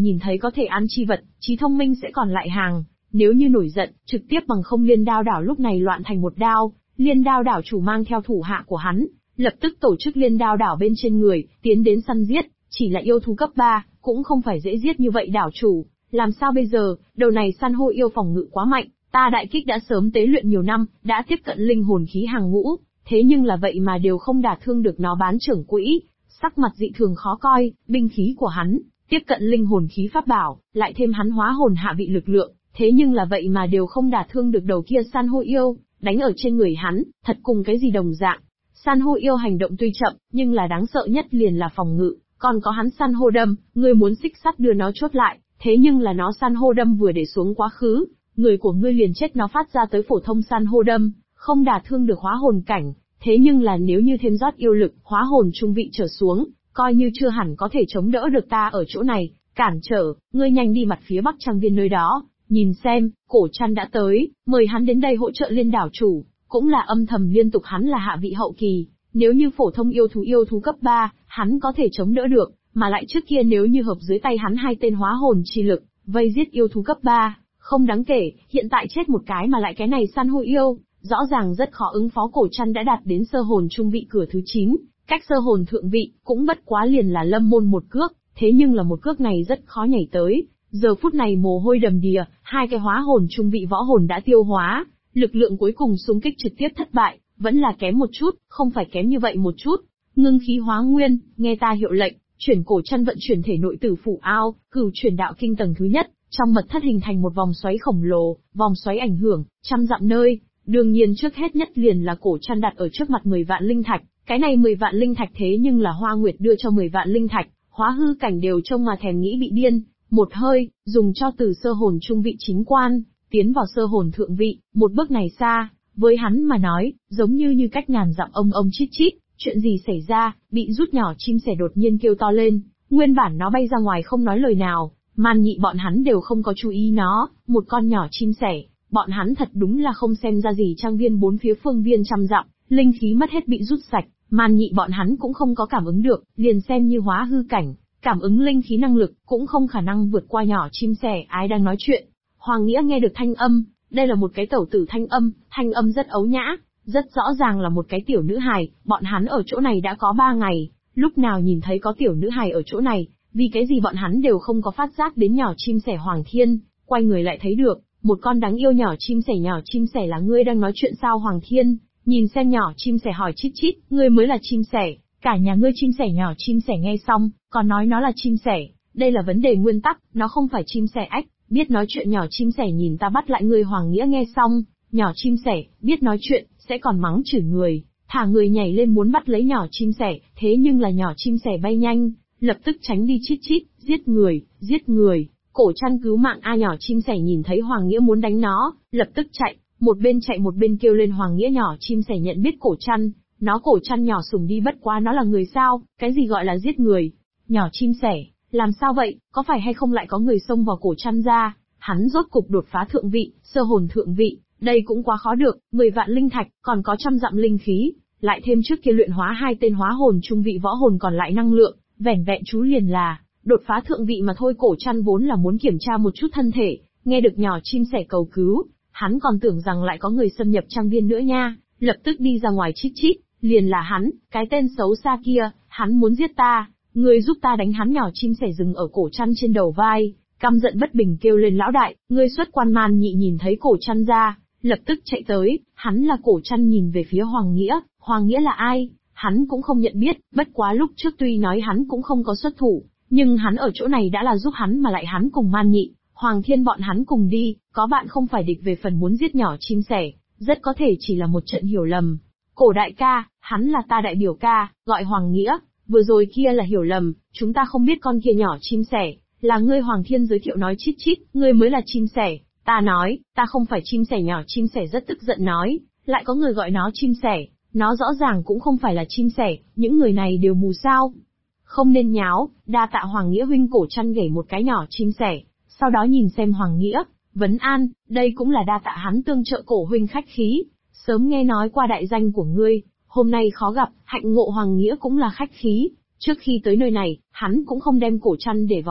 nhìn thấy có thể ăn chi vật, trí thông minh sẽ còn lại hàng. Nếu như nổi giận, trực tiếp bằng không Liên Đao đảo lúc này loạn thành một đao. Liên Đao đảo chủ mang theo thủ hạ của hắn, lập tức tổ chức Liên Đao đảo bên trên người, tiến đến săn giết. Chỉ là yêu thú cấp 3, cũng không phải dễ giết như vậy đảo chủ. Làm sao bây giờ, đầu này san hô yêu phòng ngự quá mạnh, ta đại kích đã sớm tế luyện nhiều năm, đã tiếp cận linh hồn khí hàng ngũ, thế nhưng là vậy mà đều không đả thương được nó. Bán trưởng quỹ, sắc mặt dị thường khó coi, binh khí của hắn, tiếp cận linh hồn khí pháp bảo, lại thêm hắn hóa hồn hạ vị lực lượng, thế nhưng là vậy mà đều không đả thương được đầu kia san hô yêu, đánh ở trên người hắn, thật cùng cái gì đồng dạng. San hô yêu hành động tuy chậm, nhưng là đáng sợ nhất liền là phòng ngự, còn có hắn san hô đâm, ngươi muốn xích sắt đưa nó chốt lại, thế nhưng là nó san hô đâm vừa để xuống quá khứ, người của ngươi liền chết. Nó phát ra tới phổ thông san hô đâm, không đả thương được hóa hồn cảnh, thế nhưng là nếu như thêm rót yêu lực, hóa hồn trung vị trở xuống, coi như chưa hẳn có thể chống đỡ được. Ta ở chỗ này, cản trở, ngươi nhanh đi mặt phía bắc trang viên nơi đó, nhìn xem, Cổ Trăn đã tới, mời hắn đến đây hỗ trợ Liên đảo chủ, cũng là âm thầm liên tục. Hắn là hạ vị hậu kỳ, nếu như phổ thông yêu thú cấp 3, hắn có thể chống đỡ được, mà lại trước kia nếu như hợp dưới tay hắn 2 tên hóa hồn chi lực, vây giết yêu thú cấp 3, không đáng kể, hiện tại chết một cái mà lại cái này san hô yêu, rõ ràng rất khó ứng phó. Cổ Trăn đã đạt đến sơ hồn trung vị cửa thứ 9, cách sơ hồn thượng vị, cũng bất quá liền là lâm môn một cước, thế nhưng là một cước này rất khó nhảy tới. Giờ phút này mồ hôi đầm đìa, 2 cái hóa hồn trung vị võ hồn đã tiêu hóa, lực lượng cuối cùng xung kích trực tiếp thất bại, vẫn là kém một chút, không phải kém như vậy một chút. Ngưng khí hóa nguyên, nghe ta hiệu lệnh, chuyển. Cổ Trăn vận chuyển thể nội tử phủ ao, cửu chuyển đạo kinh tầng thứ nhất, trong mật thất hình thành một vòng xoáy khổng lồ, vòng xoáy ảnh hưởng trăm dặm nơi. Đương nhiên trước hết nhất liền là Cổ Trăn đặt ở trước mặt 10 vạn linh thạch, cái này 10 vạn linh thạch thế nhưng là Hoa Nguyệt đưa cho 10 vạn linh thạch, hóa hư cảnh đều trông mà thèm nghĩ bị điên. Một hơi, dùng cho từ sơ hồn trung vị chính quan, tiến vào sơ hồn thượng vị, một bước này xa, với hắn mà nói, giống như cách ngàn dặm. Ông chít chít, chuyện gì xảy ra? Bị rút nhỏ chim sẻ đột nhiên kêu to lên, nguyên bản nó bay ra ngoài không nói lời nào, Man Nhị bọn hắn đều không có chú ý nó, một con nhỏ chim sẻ, bọn hắn thật đúng là không xem ra gì. Trang viên bốn phía phương viên trăm dặm, linh khí mất hết bị rút sạch, Man Nhị bọn hắn cũng không có cảm ứng được, liền xem như hóa hư cảnh, cảm ứng linh khí năng lực, cũng không khả năng vượt qua nhỏ chim sẻ. Ai đang nói chuyện? Hoàng Nghĩa nghe được thanh âm, đây là một cái tẩu tử thanh âm rất ấu nhã, rất rõ ràng là một cái tiểu nữ hài. Bọn hắn ở chỗ này đã có 3 ngày, lúc nào nhìn thấy có tiểu nữ hài ở chỗ này, vì cái gì bọn hắn đều không có phát giác đến nhỏ chim sẻ. Hoàng Thiên, quay người lại thấy được, một con đáng yêu nhỏ chim sẻ là ngươi đang nói chuyện sao? Hoàng Thiên, nhìn xem nhỏ chim sẻ hỏi chít chít, ngươi mới là chim sẻ, cả nhà ngươi chim sẻ. Nhỏ chim sẻ nghe xong, còn nói nó là chim sẻ, đây là vấn đề nguyên tắc, nó không phải chim sẻ. Ách, biết nói chuyện nhỏ chim sẻ nhìn ta bắt lại ngươi. Hoàng Nghĩa nghe xong, nhỏ chim sẻ, biết nói chuyện, sẽ còn mắng chửi người, thả người nhảy lên muốn bắt lấy nhỏ chim sẻ, thế nhưng là nhỏ chim sẻ bay nhanh, lập tức tránh đi. Chít chít, giết người, Cổ Trăn cứu mạng a. Nhỏ chim sẻ nhìn thấy Hoàng Nghĩa muốn đánh nó, lập tức chạy một bên kêu lên Hoàng Nghĩa. Nhỏ chim sẻ nhận biết Cổ Trăn, nó Cổ Trăn nhỏ sủng đi, bất quá nó là người sao, cái gì gọi là giết người? Nhỏ chim sẻ, làm sao vậy, có phải hay không lại có người xông vào Cổ Trăn ra? Hắn rốt cục đột phá thượng vị, sơ hồn thượng vị, đây cũng quá khó được. 10 vạn linh thạch, còn có trăm dặm linh khí, lại thêm trước kia luyện hóa 2 tên hóa hồn trung vị võ hồn còn lại năng lượng, vẻn vẹn chú liền là đột phá thượng vị mà thôi. Cổ Trăn vốn là muốn kiểm tra một chút thân thể, nghe được nhỏ chim sẻ cầu cứu, hắn còn tưởng rằng lại có người xâm nhập trang viên nữa nha, lập tức đi ra ngoài. Chít chít, liền là hắn, cái tên xấu xa kia, hắn muốn giết ta, ngươi giúp ta đánh hắn. Nhỏ chim sẻ dừng ở Cổ Trăn trên đầu vai, căm giận bất bình kêu lên lão đại, ngươi xuất quan. Man Nhị nhìn thấy Cổ Trăn ra, lập tức chạy tới, hắn là Cổ Trăn nhìn về phía Hoàng Nghĩa là ai? Hắn cũng không nhận biết, bất quá lúc trước tuy nói hắn cũng không có xuất thủ, nhưng hắn ở chỗ này đã là giúp hắn, mà lại hắn cùng Man Nhị, Hoàng Thiên bọn hắn cùng đi, có bạn không phải địch. Về phần muốn giết nhỏ chim sẻ, rất có thể chỉ là một trận hiểu lầm. Cổ đại ca, hắn là ta đại biểu ca, gọi Hoàng Nghĩa, vừa rồi kia là hiểu lầm, chúng ta không biết con kia nhỏ chim sẻ, là ngươi. Hoàng Thiên giới thiệu nói chít chít, ngươi mới là chim sẻ, ta nói, ta không phải chim sẻ. Nhỏ chim sẻ rất tức giận nói, lại có người gọi nó chim sẻ, nó rõ ràng cũng không phải là chim sẻ, những người này đều mù sao? Không nên nháo, đa tạ Hoàng Nghĩa huynh. Cổ Trăn gảy một cái nhỏ chim sẻ, sau đó nhìn xem Hoàng Nghĩa, vấn an, đây cũng là đa tạ hắn tương trợ Cổ huynh khách khí, sớm nghe nói qua đại danh của ngươi, hôm nay khó gặp, hạnh ngộ. Hoàng Nghĩa cũng là khách khí, trước khi tới nơi này, hắn cũng không đem Cổ Trăn để vào mắt,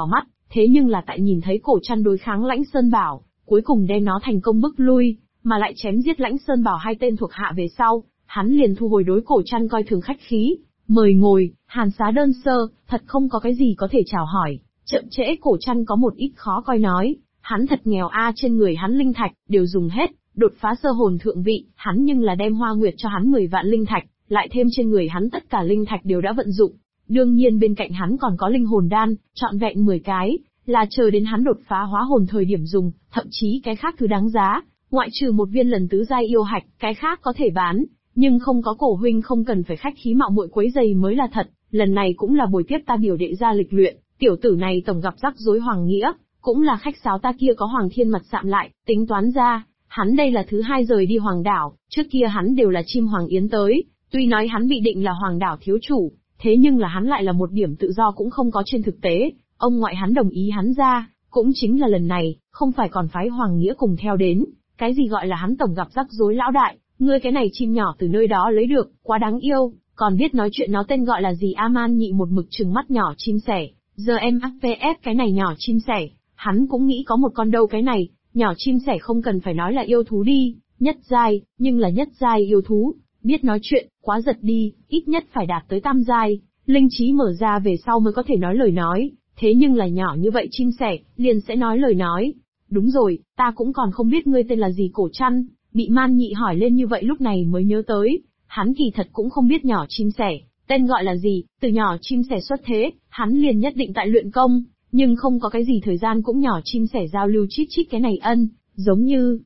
thế nhưng là tại nhìn thấy Cổ Trăn đối kháng Lãnh Sơn Bảo, cuối cùng đem nó thành công bức lui, mà lại chém giết Lãnh Sơn Bảo hai tên thuộc hạ về sau, hắn liền thu hồi đối Cổ Trăn coi thường khách khí. Mời ngồi, hàn xá đơn sơ, thật không có cái gì có thể chào hỏi. Chậm trễ Cổ Trăn có một ít khó coi nói, hắn thật nghèo trên người hắn linh thạch, đều dùng hết, đột phá sơ hồn thượng vị, hắn nhưng là đem Hoa Nguyệt cho hắn 10 vạn linh thạch, lại thêm trên người hắn tất cả linh thạch đều đã vận dụng. Đương nhiên bên cạnh hắn còn có linh hồn đan, trọn vẹn 10 cái, là chờ đến hắn đột phá hóa hồn thời điểm dùng, thậm chí cái khác thứ đáng giá, ngoại trừ một viên lần tứ giai yêu hạch, cái khác có thể bán, nhưng không có Cổ huynh không cần phải khách khí mạo muội quấy giày mới là thật, lần này cũng là buổi tiếp ta biểu đệ ra lịch luyện, tiểu tử này tổng gặp rắc rối Hoàng Nghĩa, cũng là khách sáo ta kia có Hoàng Thiên Mật sạm lại, tính toán ra, hắn đây là thứ 2 rời đi Hoàng đảo, trước kia hắn đều là chim Hoàng Yến tới, tuy nói hắn bị định là Hoàng đảo thiếu chủ, thế nhưng là hắn lại là một điểm tự do cũng không có trên thực tế, ông ngoại hắn đồng ý hắn ra, cũng chính là lần này, không phải còn phái Hoàng Nghĩa cùng theo đến, cái gì gọi là hắn tổng gặp rắc rối lão đại, ngươi cái này chim nhỏ từ nơi đó lấy được, quá đáng yêu, còn biết nói chuyện nó tên gọi là gì Man Nhị một mực trừng mắt nhỏ chim sẻ, giờ em FVF cái này nhỏ chim sẻ, hắn cũng nghĩ có một con đâu cái này, nhỏ chim sẻ không cần phải nói là yêu thú đi, nhất giai, nhưng là nhất giai yêu thú, biết nói chuyện, quá giật đi, ít nhất phải đạt tới tam giai, linh trí mở ra về sau mới có thể nói lời nói, thế nhưng là nhỏ như vậy chim sẻ, liền sẽ nói lời nói. Đúng rồi, ta cũng còn không biết ngươi tên là gì Cổ Trăn, bị Man Nhị hỏi lên như vậy lúc này mới nhớ tới, hắn kỳ thật cũng không biết nhỏ chim sẻ, tên gọi là gì, từ nhỏ chim sẻ xuất thế, hắn liền nhất định tại luyện công, nhưng không có cái gì thời gian cũng nhỏ chim sẻ giao lưu chít chít cái này giống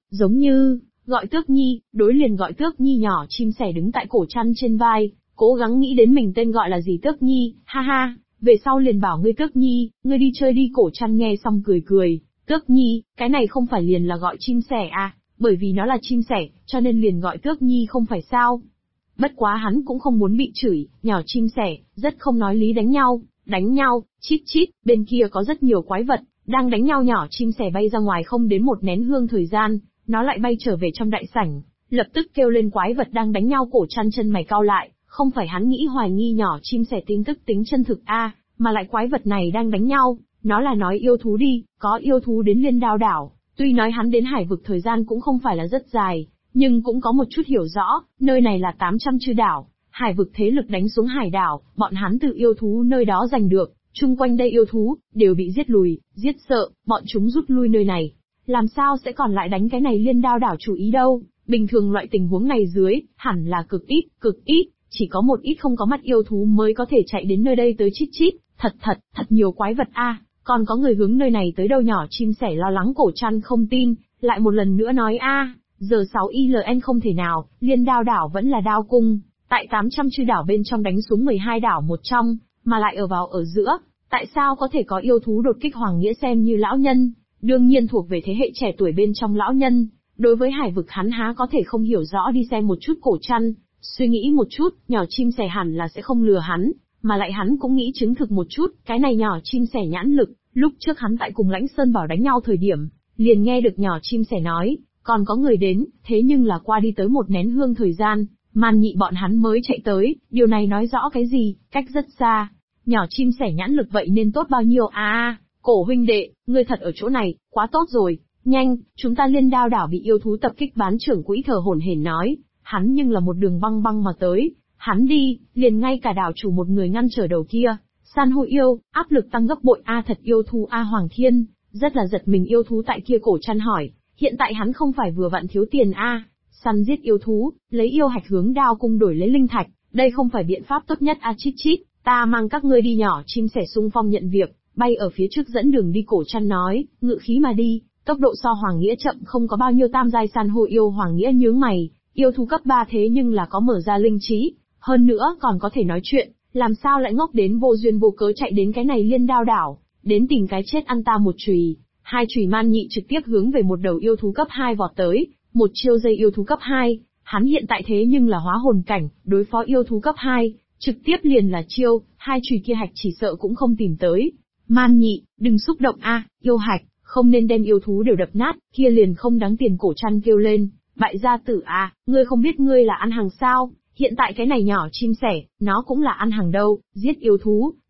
như, gọi Tước Nhi, đối liền gọi Tước Nhi nhỏ chim sẻ đứng tại Cổ Trăn trên vai, cố gắng nghĩ đến mình tên gọi là gì Tước Nhi, ha ha, về sau liền bảo ngươi Tước Nhi, ngươi đi chơi đi Cổ Trăn nghe xong cười cười, Tước Nhi, cái này không phải liền là gọi chim sẻ bởi vì nó là chim sẻ, cho nên liền gọi Tước Nhi không phải sao. Bất quá hắn cũng không muốn bị chửi, nhỏ chim sẻ, rất không nói lý đánh nhau, chít chít, bên kia có rất nhiều quái vật, đang đánh nhau nhỏ chim sẻ bay ra ngoài không đến một nén hương thời gian, nó lại bay trở về trong đại sảnh, lập tức kêu lên quái vật đang đánh nhau Cổ Trăn chân mày cau lại, không phải hắn nghĩ hoài nghi nhỏ chim sẻ tin tức tính chân thực mà lại quái vật này đang đánh nhau, nó là nói yêu thú đi, có yêu thú đến Liên Đao đảo, tuy nói hắn đến hải vực thời gian cũng không phải là rất dài, nhưng cũng có một chút hiểu rõ, nơi này là 800 chư đảo, hải vực thế lực đánh xuống hải đảo, bọn hắn từ yêu thú nơi đó giành được, chung quanh đây yêu thú, đều bị giết lùi, giết sợ, bọn chúng rút lui nơi này. Làm sao sẽ còn lại đánh cái này Liên Đao đảo chủ ý đâu, bình thường loại tình huống này dưới, hẳn là cực ít, chỉ có một ít không có mắt yêu thú mới có thể chạy đến nơi đây tới chít chít, thật nhiều quái vật còn có người hướng nơi này tới đâu nhỏ chim sẻ lo lắng Cổ Trăn không tin, lại một lần nữa nói giờ 6ILN không thể nào, Liên Đao đảo vẫn là đao cung, tại 800 chư đảo bên trong đánh xuống 12 đảo một trong, mà lại ở giữa, tại sao có thể có yêu thú đột kích Hoàng Nghĩa xem như lão nhân, đương nhiên thuộc về thế hệ trẻ tuổi bên trong lão nhân, đối với hải vực hắn há có thể không hiểu rõ đi xem một chút Cổ Trăn, suy nghĩ một chút, nhỏ chim sẻ hẳn là sẽ không lừa hắn, mà lại hắn cũng nghĩ chứng thực một chút, cái này nhỏ chim sẻ nhãn lực, lúc trước hắn tại cùng Lãnh Sơn Bảo đánh nhau thời điểm, liền nghe được nhỏ chim sẻ nói, còn có người đến, thế nhưng là qua đi tới một nén hương thời gian, Man Nhị bọn hắn mới chạy tới, điều này nói rõ cái gì, cách rất xa. Nhỏ chim sẻ nhãn lực vậy nên tốt bao nhiêu Cổ huynh đệ, ngươi thật ở chỗ này, quá tốt rồi, nhanh, chúng ta Liên Đao đảo bị yêu thú tập kích bán trưởng quỹ thở hổn hển nói, hắn nhưng là một đường băng mà tới, hắn đi, liền ngay cả đảo chủ một người ngăn trở đầu kia, san hô yêu, áp lực tăng gấp bội thật yêu thú Hoàng Thiên, rất là giật mình yêu thú tại kia Cổ Trăn hỏi, hiện tại hắn không phải vừa vặn thiếu tiền săn giết yêu thú, lấy yêu hạch hướng đao cung đổi lấy linh thạch, đây không phải biện pháp tốt nhất chít chít, ta mang các ngươi đi nhỏ chim sẻ xung phong nhận việc, bay ở phía trước dẫn đường đi Cổ Trăn nói, ngự khí mà đi, tốc độ so Hoàng Nghĩa chậm không có bao nhiêu tam giai san hô yêu Hoàng Nghĩa nhướng mày, yêu thú cấp 3 thế nhưng là có mở ra linh trí, hơn nữa còn có thể nói chuyện, làm sao lại ngốc đến vô duyên vô cớ chạy đến cái này Liên Đao đảo, đến tìm cái chết ăn ta một chùy. Hai chùy Man Nhị trực tiếp hướng về một đầu yêu thú cấp 2 vọt tới, một chiêu dây yêu thú cấp 2, hắn hiện tại thế nhưng là hóa hồn cảnh, đối phó yêu thú cấp 2, trực tiếp liền là chiêu, hai chùy kia hạch chỉ sợ cũng không tìm tới. Man Nhị, đừng xúc động yêu hạch, không nên đem yêu thú đều đập nát, kia liền không đáng tiền. Cổ Trăn kêu lên, bại gia tử ngươi không biết ngươi là ăn hàng sao, hiện tại cái này nhỏ chim sẻ, nó cũng là ăn hàng đâu, giết yêu thú,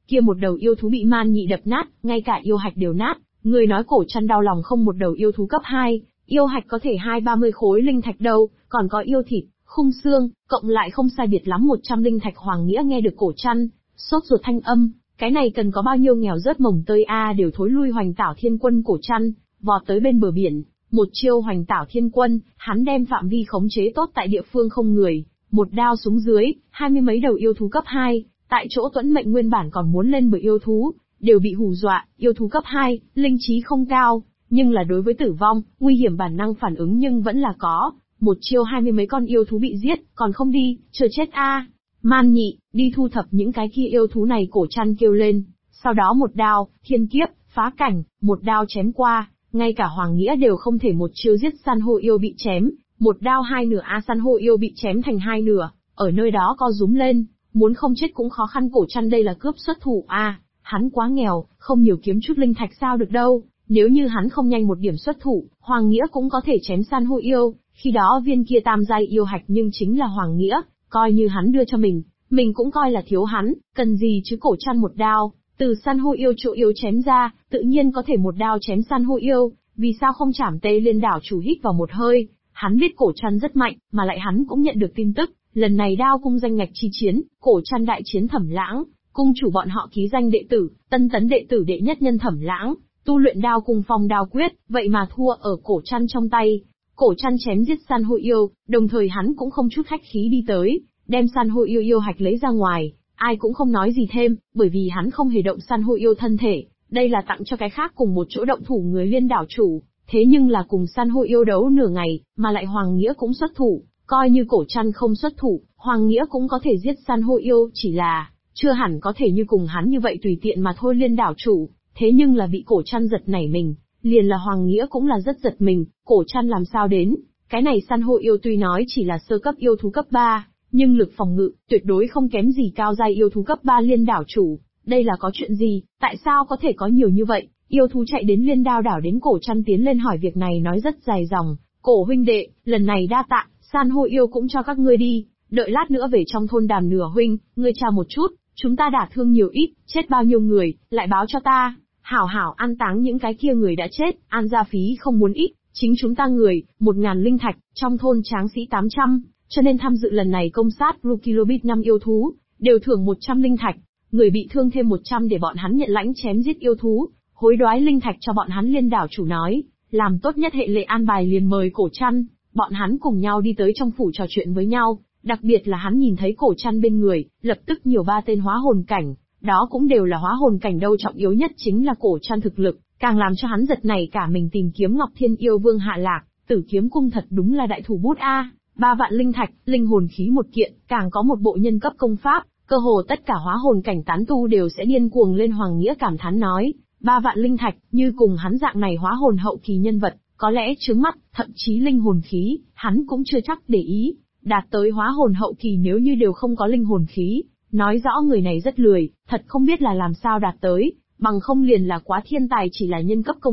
kia một đầu yêu thú bị Man Nhị đập nát, ngay cả yêu hạch đều nát. Người nói Cổ Trăn đau lòng không, một đầu yêu thú cấp 2, yêu hạch có thể 20-30 khối linh thạch đâu, còn có yêu thịt, khung xương, cộng lại không sai biệt lắm 100 linh thạch. Hoàng Nghĩa nghe được Cổ Trăn, sốt ruột thanh âm, cái này cần có bao nhiêu nghèo rớt mồng tơi a, đều thối lui. Hoành Tảo Thiên Quân Cổ Trăn, vọt tới bên bờ biển, một chiêu Hoành Tảo Thiên Quân, hắn đem phạm vi khống chế tốt tại địa phương không người, một đao xuống dưới, 20 mấy đầu yêu thú cấp 2, tại chỗ Tuẫn Mệnh nguyên bản còn muốn lên bờ yêu thú, đều bị hù dọa. Yêu thú cấp 2, linh trí không cao, nhưng là đối với tử vong, nguy hiểm bản năng phản ứng nhưng vẫn là có. Một chiêu 20 mấy con yêu thú bị giết, còn không đi, chờ chết a. Man Nhị, đi thu thập những cái kia yêu thú này. Cổ Trăn kêu lên, sau đó một đao, thiên kiếp, phá cảnh, một đao chém qua, ngay cả Hoàng Nghĩa đều không thể một chiêu giết. San hô yêu bị chém, một đao hai nửa a. San hô yêu bị chém thành hai nửa, ở nơi đó co rúm lên, muốn không chết cũng khó khăn. Cổ Trăn đây là cướp xuất thủ a, hắn quá nghèo, không nhiều kiếm chút linh thạch sao được đâu. Nếu như hắn không nhanh một điểm xuất thủ, Hoàng Nghĩa cũng có thể chém San hô yêu, khi đó viên kia tam giai yêu hạch nhưng chính là Hoàng Nghĩa, coi như hắn đưa cho mình cũng coi là thiếu hắn, cần gì chứ. Cổ Trăn một đao, từ San hô yêu chỗ yếu chém ra, tự nhiên có thể một đao chém San hô yêu, vì sao không chảm Tê Liên đảo chủ hít vào một hơi, hắn biết Cổ Trăn rất mạnh, mà lại hắn cũng nhận được tin tức, lần này đao cung danh ngạch chi chiến, Cổ Trăn đại chiến Thẩm Lãng, cung chủ bọn họ ký danh đệ tử, tân tấn đệ tử đệ nhất nhân Thẩm Lãng, tu luyện đao cung phong đao quyết, vậy mà thua ở Cổ Trăn trong tay. Cổ Trăn chém giết San hô yêu, đồng thời hắn cũng không chút khách khí đi tới, đem San hô yêu yêu hạch lấy ra ngoài, ai cũng không nói gì thêm, bởi vì hắn không hề động San hô yêu thân thể, đây là tặng cho cái khác cùng một chỗ động thủ người Liên đảo chủ, thế nhưng là cùng San hô yêu đấu nửa ngày, mà lại Hoàng Nghĩa cũng xuất thủ, coi như Cổ Trăn không xuất thủ, Hoàng Nghĩa cũng có thể giết San hô yêu, chỉ là chưa hẳn có thể như cùng hắn như vậy tùy tiện mà thôi. Liên đảo chủ, thế nhưng là bị Cổ Trăn giật nảy mình, liền là Hoàng Nghĩa cũng là rất giật mình, Cổ Trăn làm sao đến, cái này San hô yêu tuy nói chỉ là sơ cấp yêu thú cấp 3, nhưng lực phòng ngự, tuyệt đối không kém gì cao giai yêu thú cấp 3 Liên đảo chủ, đây là có chuyện gì, tại sao có thể có nhiều như vậy, yêu thú chạy đến Liên đao đảo. Đến Cổ Trăn tiến lên hỏi việc này nói rất dài dòng, Cổ huynh đệ, lần này đa tạ, San hô yêu cũng cho các ngươi đi, đợi lát nữa về trong thôn Đàm Nửa huynh, ngươi tra một chút, chúng ta đả thương nhiều ít, chết bao nhiêu người, lại báo cho ta. Hảo hảo an táng những cái kia người đã chết, an gia phí không muốn ít, chính chúng ta người, 1000 linh thạch, trong thôn tráng sĩ 800, cho nên tham dự lần này công sát Rukilobit 5 yêu thú, đều thưởng 100 linh thạch, người bị thương thêm 100 để bọn hắn nhận lãnh chém giết yêu thú, hối đoái linh thạch cho bọn hắn. Liên đảo chủ nói, làm tốt nhất hệ lệ an bài liền mời Cổ Trăn, bọn hắn cùng nhau đi tới trong phủ trò chuyện với nhau, đặc biệt là hắn nhìn thấy Cổ Trăn bên người, lập tức nhiều 3 tên hóa hồn cảnh. Đó cũng đều là hóa hồn cảnh đâu, trọng yếu nhất chính là Cổ Trăn thực lực, càng làm cho hắn giật nảy cả mình. Tìm kiếm Ngọc Thiên Yêu Vương hạ lạc, Tử Kiếm Cung thật đúng là đại thủ bút a, 3 vạn linh thạch, linh hồn khí một kiện, càng có một bộ nhân cấp công pháp, cơ hồ tất cả hóa hồn cảnh tán tu đều sẽ điên cuồng lên. Hoàng Nghĩa cảm thán nói, 3 vạn linh thạch, như cùng hắn dạng này hóa hồn hậu kỳ nhân vật, có lẽ chướng mắt, thậm chí linh hồn khí, hắn cũng chưa chắc để ý, đạt tới hóa hồn hậu kỳ nếu như đều không có linh hồn khí, nói rõ người này rất lười, thật không biết là làm sao đạt tới, bằng không liền là quá thiên tài. Chỉ là nhân cấp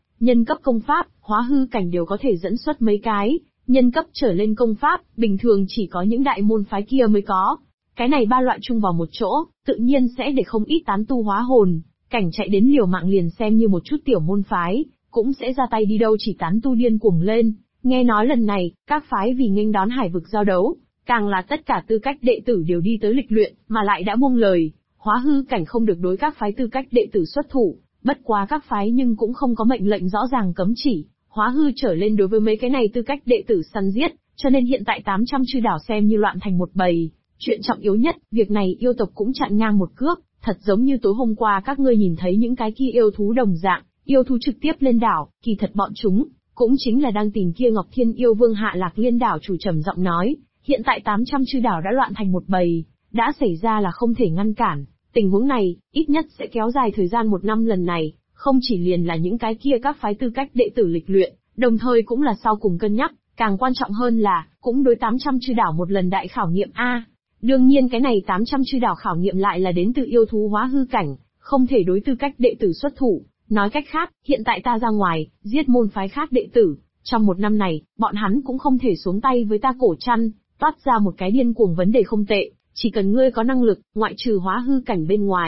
công pháp, hóa hư cảnh đều có thể dẫn xuất mấy cái, nhân cấp trở lên công pháp, bình thường chỉ có những đại môn phái kia mới có. Cái này 3 loại chung vào một chỗ, tự nhiên sẽ để không ít tán tu hóa hồn cảnh chạy đến liều mạng, liền xem như một chút tiểu môn phái, cũng sẽ ra tay đi đâu chỉ tán tu điên cuồng lên. Nghe nói lần này, các phái vì nghênh đón hải vực giao đấu, càng là tất cả tư cách đệ tử đều đi tới lịch luyện, mà lại đã buông lời, hóa hư cảnh không được đối các phái tư cách đệ tử xuất thủ, bất quá các phái nhưng cũng không có mệnh lệnh rõ ràng cấm chỉ, hóa hư trở lên đối với mấy cái này tư cách đệ tử săn giết, cho nên hiện tại 800 chư đảo xem như loạn thành một bầy. Chuyện trọng yếu nhất, việc này yêu tộc cũng chặn ngang một cước, thật giống như tối hôm qua các ngươi nhìn thấy những cái kia yêu thú đồng dạng, yêu thú trực tiếp lên đảo, kỳ thật bọn chúng cũng chính là đang tìm kia Ngọc Thiên Yêu Vương hạ lạc. Liên đảo chủ trầm giọng nói, hiện tại 800 chư đảo đã loạn thành một bầy, đã xảy ra là không thể ngăn cản, tình huống này, ít nhất sẽ kéo dài thời gian 1 năm. Lần này, không chỉ liền là những cái kia các phái tư cách đệ tử lịch luyện, đồng thời cũng là sau cùng cân nhắc, càng quan trọng hơn là, cũng đối 800 chư đảo một lần đại khảo nghiệm a. Đương nhiên cái này 800 chư đảo khảo nghiệm lại là đến từ yêu thú hóa hư cảnh, không thể đối tư cách đệ tử xuất thủ. Nói cách khác, hiện tại ta ra ngoài, giết môn phái khác đệ tử, trong 1 năm này, bọn hắn cũng không thể xuống tay với ta. Cổ Trăn toát ra một cái điên cuồng vấn đề không tệ, chỉ cần ngươi có năng lực, ngoại trừ hóa hư cảnh bên ngoài,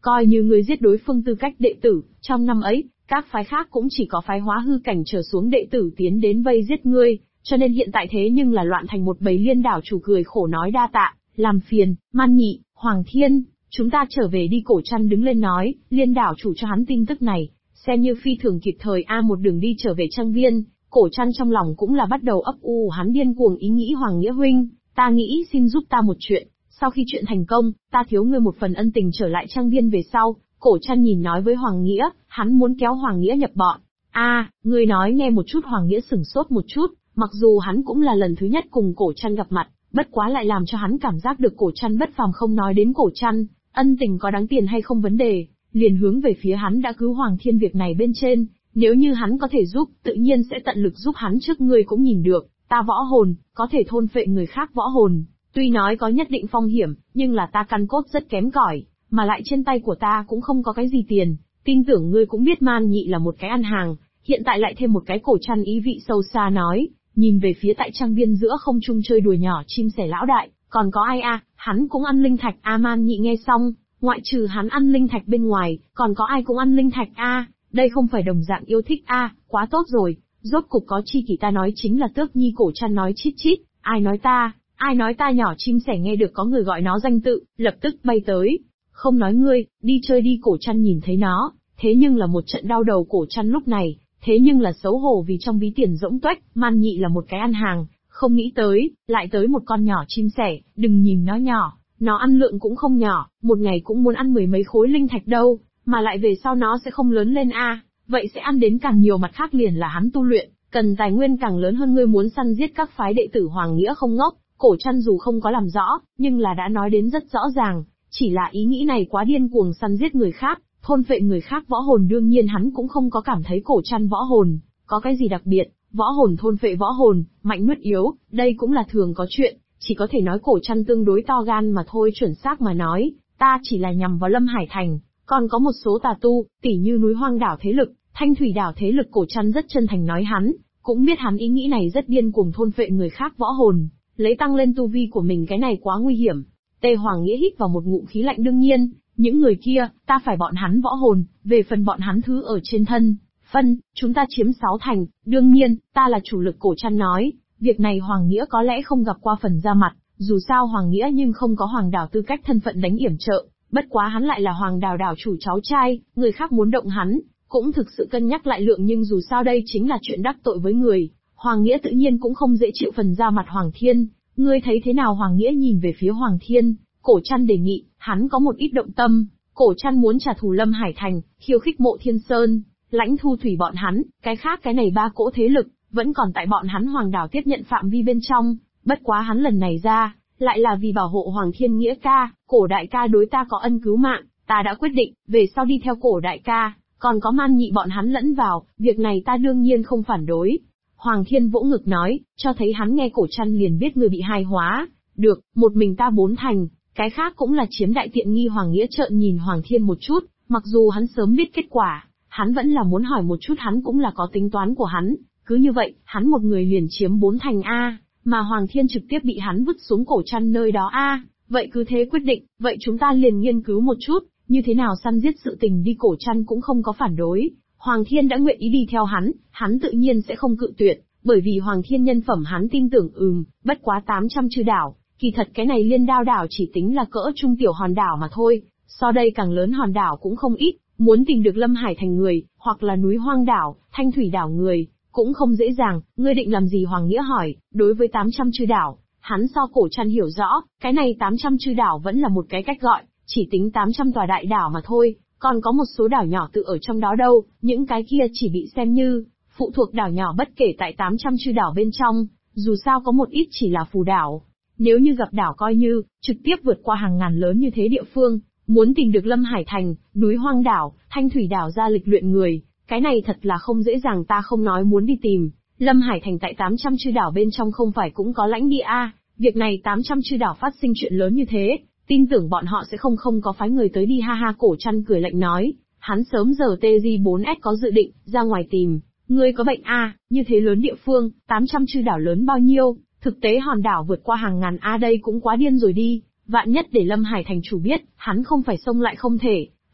Coi như ngươi giết đối phương tư cách đệ tử, trong năm ấy, các phái khác cũng chỉ có phái hóa hư cảnh trở xuống đệ tử tiến đến vây giết ngươi, cho nên hiện tại thế nhưng là loạn thành một bầy liên đảo chủ cười khổ nói đa tạ, làm phiền, Man Nhị, Hoàng Thiên, chúng ta trở về đi. Cổ Trăn đứng lên nói, liên đảo chủ cho hắn tin tức này, xem như phi thường kịp thời. Một đường đi trở về trang viên, Cổ Trăn trong lòng cũng là bắt đầu ấp u hắn điên cuồng ý nghĩ. Hoàng Nghĩa huynh, ta nghĩ xin giúp ta một chuyện, sau khi chuyện thành công, ta thiếu ngươi một phần ân tình. Trở lại trang viên về sau, Cổ Trăn nhìn nói với Hoàng Nghĩa, hắn muốn kéo Hoàng Nghĩa nhập bọn. Ngươi nói nghe một chút. Hoàng Nghĩa sửng sốt một chút, mặc dù hắn cũng là lần thứ nhất cùng Cổ Trăn gặp mặt, bất quá lại làm cho hắn cảm giác được Cổ Trăn bất phàm. Không nói đến Cổ Trăn ân tình có đáng tiền hay không vấn đề, liền hướng về phía hắn đã cứu Hoàng Thiên việc này bên trên, nếu như hắn có thể giúp, tự nhiên sẽ tận lực giúp hắn. Trước ngươi cũng nhìn được, ta võ hồn, có thể thôn phệ người khác võ hồn, tuy nói có nhất định phong hiểm, nhưng là ta căn cốt rất kém cỏi, mà lại trên tay của ta cũng không có cái gì tiền, tin tưởng ngươi cũng biết Man Nhị là một cái ăn hàng, hiện tại lại thêm một cái. Cổ Trăn ý vị sâu xa nói, nhìn về phía tại trang viên giữa không trung chơi đùa nhỏ chim sẻ lão đại, còn có ai hắn cũng ăn linh thạch. Man Nhị nghe xong, ngoại trừ hắn ăn linh thạch bên ngoài, còn có ai cũng ăn linh thạch đây không phải đồng dạng yêu thích quá tốt rồi, rốt cục có chi kỷ. Ta nói chính là Tước Nhi. Cổ Trăn nói chít chít, ai nói ta. Nhỏ chim sẻ nghe được có người gọi nó danh tự, lập tức bay tới, không nói ngươi, đi chơi đi. Cổ Trăn nhìn thấy nó, thế nhưng là một trận đau đầu. Cổ Trăn lúc này, thế nhưng là xấu hổ vì trong ví tiền rỗng tuếch. Man Nhị là một cái ăn hàng, không nghĩ tới, lại tới một con nhỏ chim sẻ. Đừng nhìn nó nhỏ, nó ăn lượng cũng không nhỏ, một ngày cũng muốn ăn mười mấy khối linh thạch đâu, mà lại về sau nó sẽ không lớn lên vậy sẽ ăn đến càng nhiều. Mặt khác liền là hắn tu luyện, cần tài nguyên càng lớn hơn. Ngươi muốn săn giết các phái đệ tử. Hoàng Nghĩa không ngốc, Cổ Trăn dù không có làm rõ, nhưng là đã nói đến rất rõ ràng, chỉ là ý nghĩ này quá điên cuồng. Săn giết người khác, thôn phệ người khác võ hồn, đương nhiên hắn cũng không có cảm thấy Cổ Trăn võ hồn có cái gì đặc biệt. Võ hồn thôn phệ võ hồn, mạnh nuốt yếu, đây cũng là thường có chuyện, chỉ có thể nói Cổ Trăn tương đối to gan mà thôi. Chuẩn xác mà nói, ta chỉ là nhằm vào Lâm Hải Thành, còn có một số tà tu, tỉ như núi hoang đảo thế lực, Thanh thủy đảo thế lực. Cổ Trăn rất chân thành nói hắn cũng biết hắn ý nghĩ này rất điên cuồng, thôn phệ người khác võ hồn, lấy tăng lên tu vi của mình, cái này quá nguy hiểm. Tề Hoàng Nghĩa hít vào một ngụm khí lạnh. Đương nhiên, những người kia, ta phải bọn hắn võ hồn, về phần bọn hắn thứ ở trên thân, chúng ta chiếm 6 thành, đương nhiên, ta là chủ lực. Cổ Trăn nói, việc này Hoàng Nghĩa có lẽ không gặp qua phần ra mặt, dù sao Hoàng Nghĩa nhưng không có Hoàng đảo tư cách thân phận đánh yểm trợ, bất quá hắn lại là Hoàng đảo đảo chủ cháu trai, người khác muốn động hắn, cũng thực sự cân nhắc lại lượng, nhưng dù sao đây chính là chuyện đắc tội với người, Hoàng Nghĩa tự nhiên cũng không dễ chịu phần ra mặt. Hoàng Thiên, ngươi thấy thế nào? Hoàng Nghĩa nhìn về phía Hoàng Thiên, Cổ Trăn đề nghị, hắn có một ít động tâm. Cổ Trăn muốn trả thù Lâm Hải Thành, khiêu khích Mộ Thiên Sơn, Lãnh Thu Thủy bọn hắn, cái khác cái này 3 cỗ thế lực, vẫn còn tại bọn hắn Hoàng đảo tiếp nhận phạm vi bên trong, bất quá hắn lần này ra, lại là vì bảo hộ Hoàng Thiên Nghĩa ca. Cổ đại ca đối ta có ân cứu mạng, ta đã quyết định, về sau đi theo Cổ đại ca, còn có Man Nhị bọn hắn lẫn vào, việc này ta đương nhiên không phản đối. Hoàng Thiên vỗ ngực nói, cho thấy hắn nghe Cổ Trăn liền biết người bị hai hóa. Được, một mình ta 4 thành, cái khác cũng là chiếm đại tiện nghi. Hoàng Nghĩa trợn nhìn Hoàng Thiên một chút, mặc dù hắn sớm biết kết quả, hắn vẫn là muốn hỏi một chút. Hắn cũng là có tính toán của hắn, cứ như vậy, hắn một người liền chiếm 4 thành mà Hoàng Thiên trực tiếp bị hắn vứt xuống Cổ Trăn nơi đó vậy cứ thế quyết định, vậy chúng ta liền nghiên cứu một chút, như thế nào săn giết sự tình đi. Cổ Trăn cũng không có phản đối, Hoàng Thiên đã nguyện ý đi theo hắn tự nhiên sẽ không cự tuyệt, bởi vì Hoàng Thiên nhân phẩm hắn tin tưởng. Bất quá 800 chư đảo, kỳ thật cái này Liên Đao đảo chỉ tính là cỡ trung tiểu hòn đảo mà thôi, so đây càng lớn hòn đảo cũng không ít, muốn tìm được Lâm Hải Thành người, hoặc là núi hoang đảo, Thanh thủy đảo người, cũng không dễ dàng. Ngươi định làm gì? Hoàng Nghĩa hỏi. Đối với 800 chư đảo, hắn so Cổ Trăn hiểu rõ, cái này 800 chư đảo vẫn là một cái cách gọi, chỉ tính 800 tòa đại đảo mà thôi, còn có một số đảo nhỏ tự ở trong đó đâu, những cái kia chỉ bị xem như phụ thuộc đảo nhỏ bất kể tại 800 chư đảo bên trong, dù sao có một ít chỉ là phù đảo. Nếu như gặp đảo coi như, trực tiếp vượt qua hàng ngàn lớn như thế địa phương, muốn tìm được Lâm Hải Thành, núi hoang đảo, Thanh thủy đảo ra lịch luyện người, cái này thật là không dễ dàng. Ta không nói muốn đi tìm, Lâm Hải Thành tại 800 chư đảo bên trong không phải cũng có lãnh địa việc này 800 chư đảo phát sinh chuyện lớn như thế, tin tưởng bọn họ sẽ không có phái người tới đi. Cổ Trăn cười lạnh nói, hắn sớm giờ TJ4S có dự định, ra ngoài tìm, ngươi có bệnh như thế lớn địa phương, 800 chư đảo lớn bao nhiêu, thực tế hòn đảo vượt qua hàng ngàn đây cũng quá điên rồi đi, vạn nhất để Lâm Hải Thành chủ biết, hắn không phải xông lại không thể.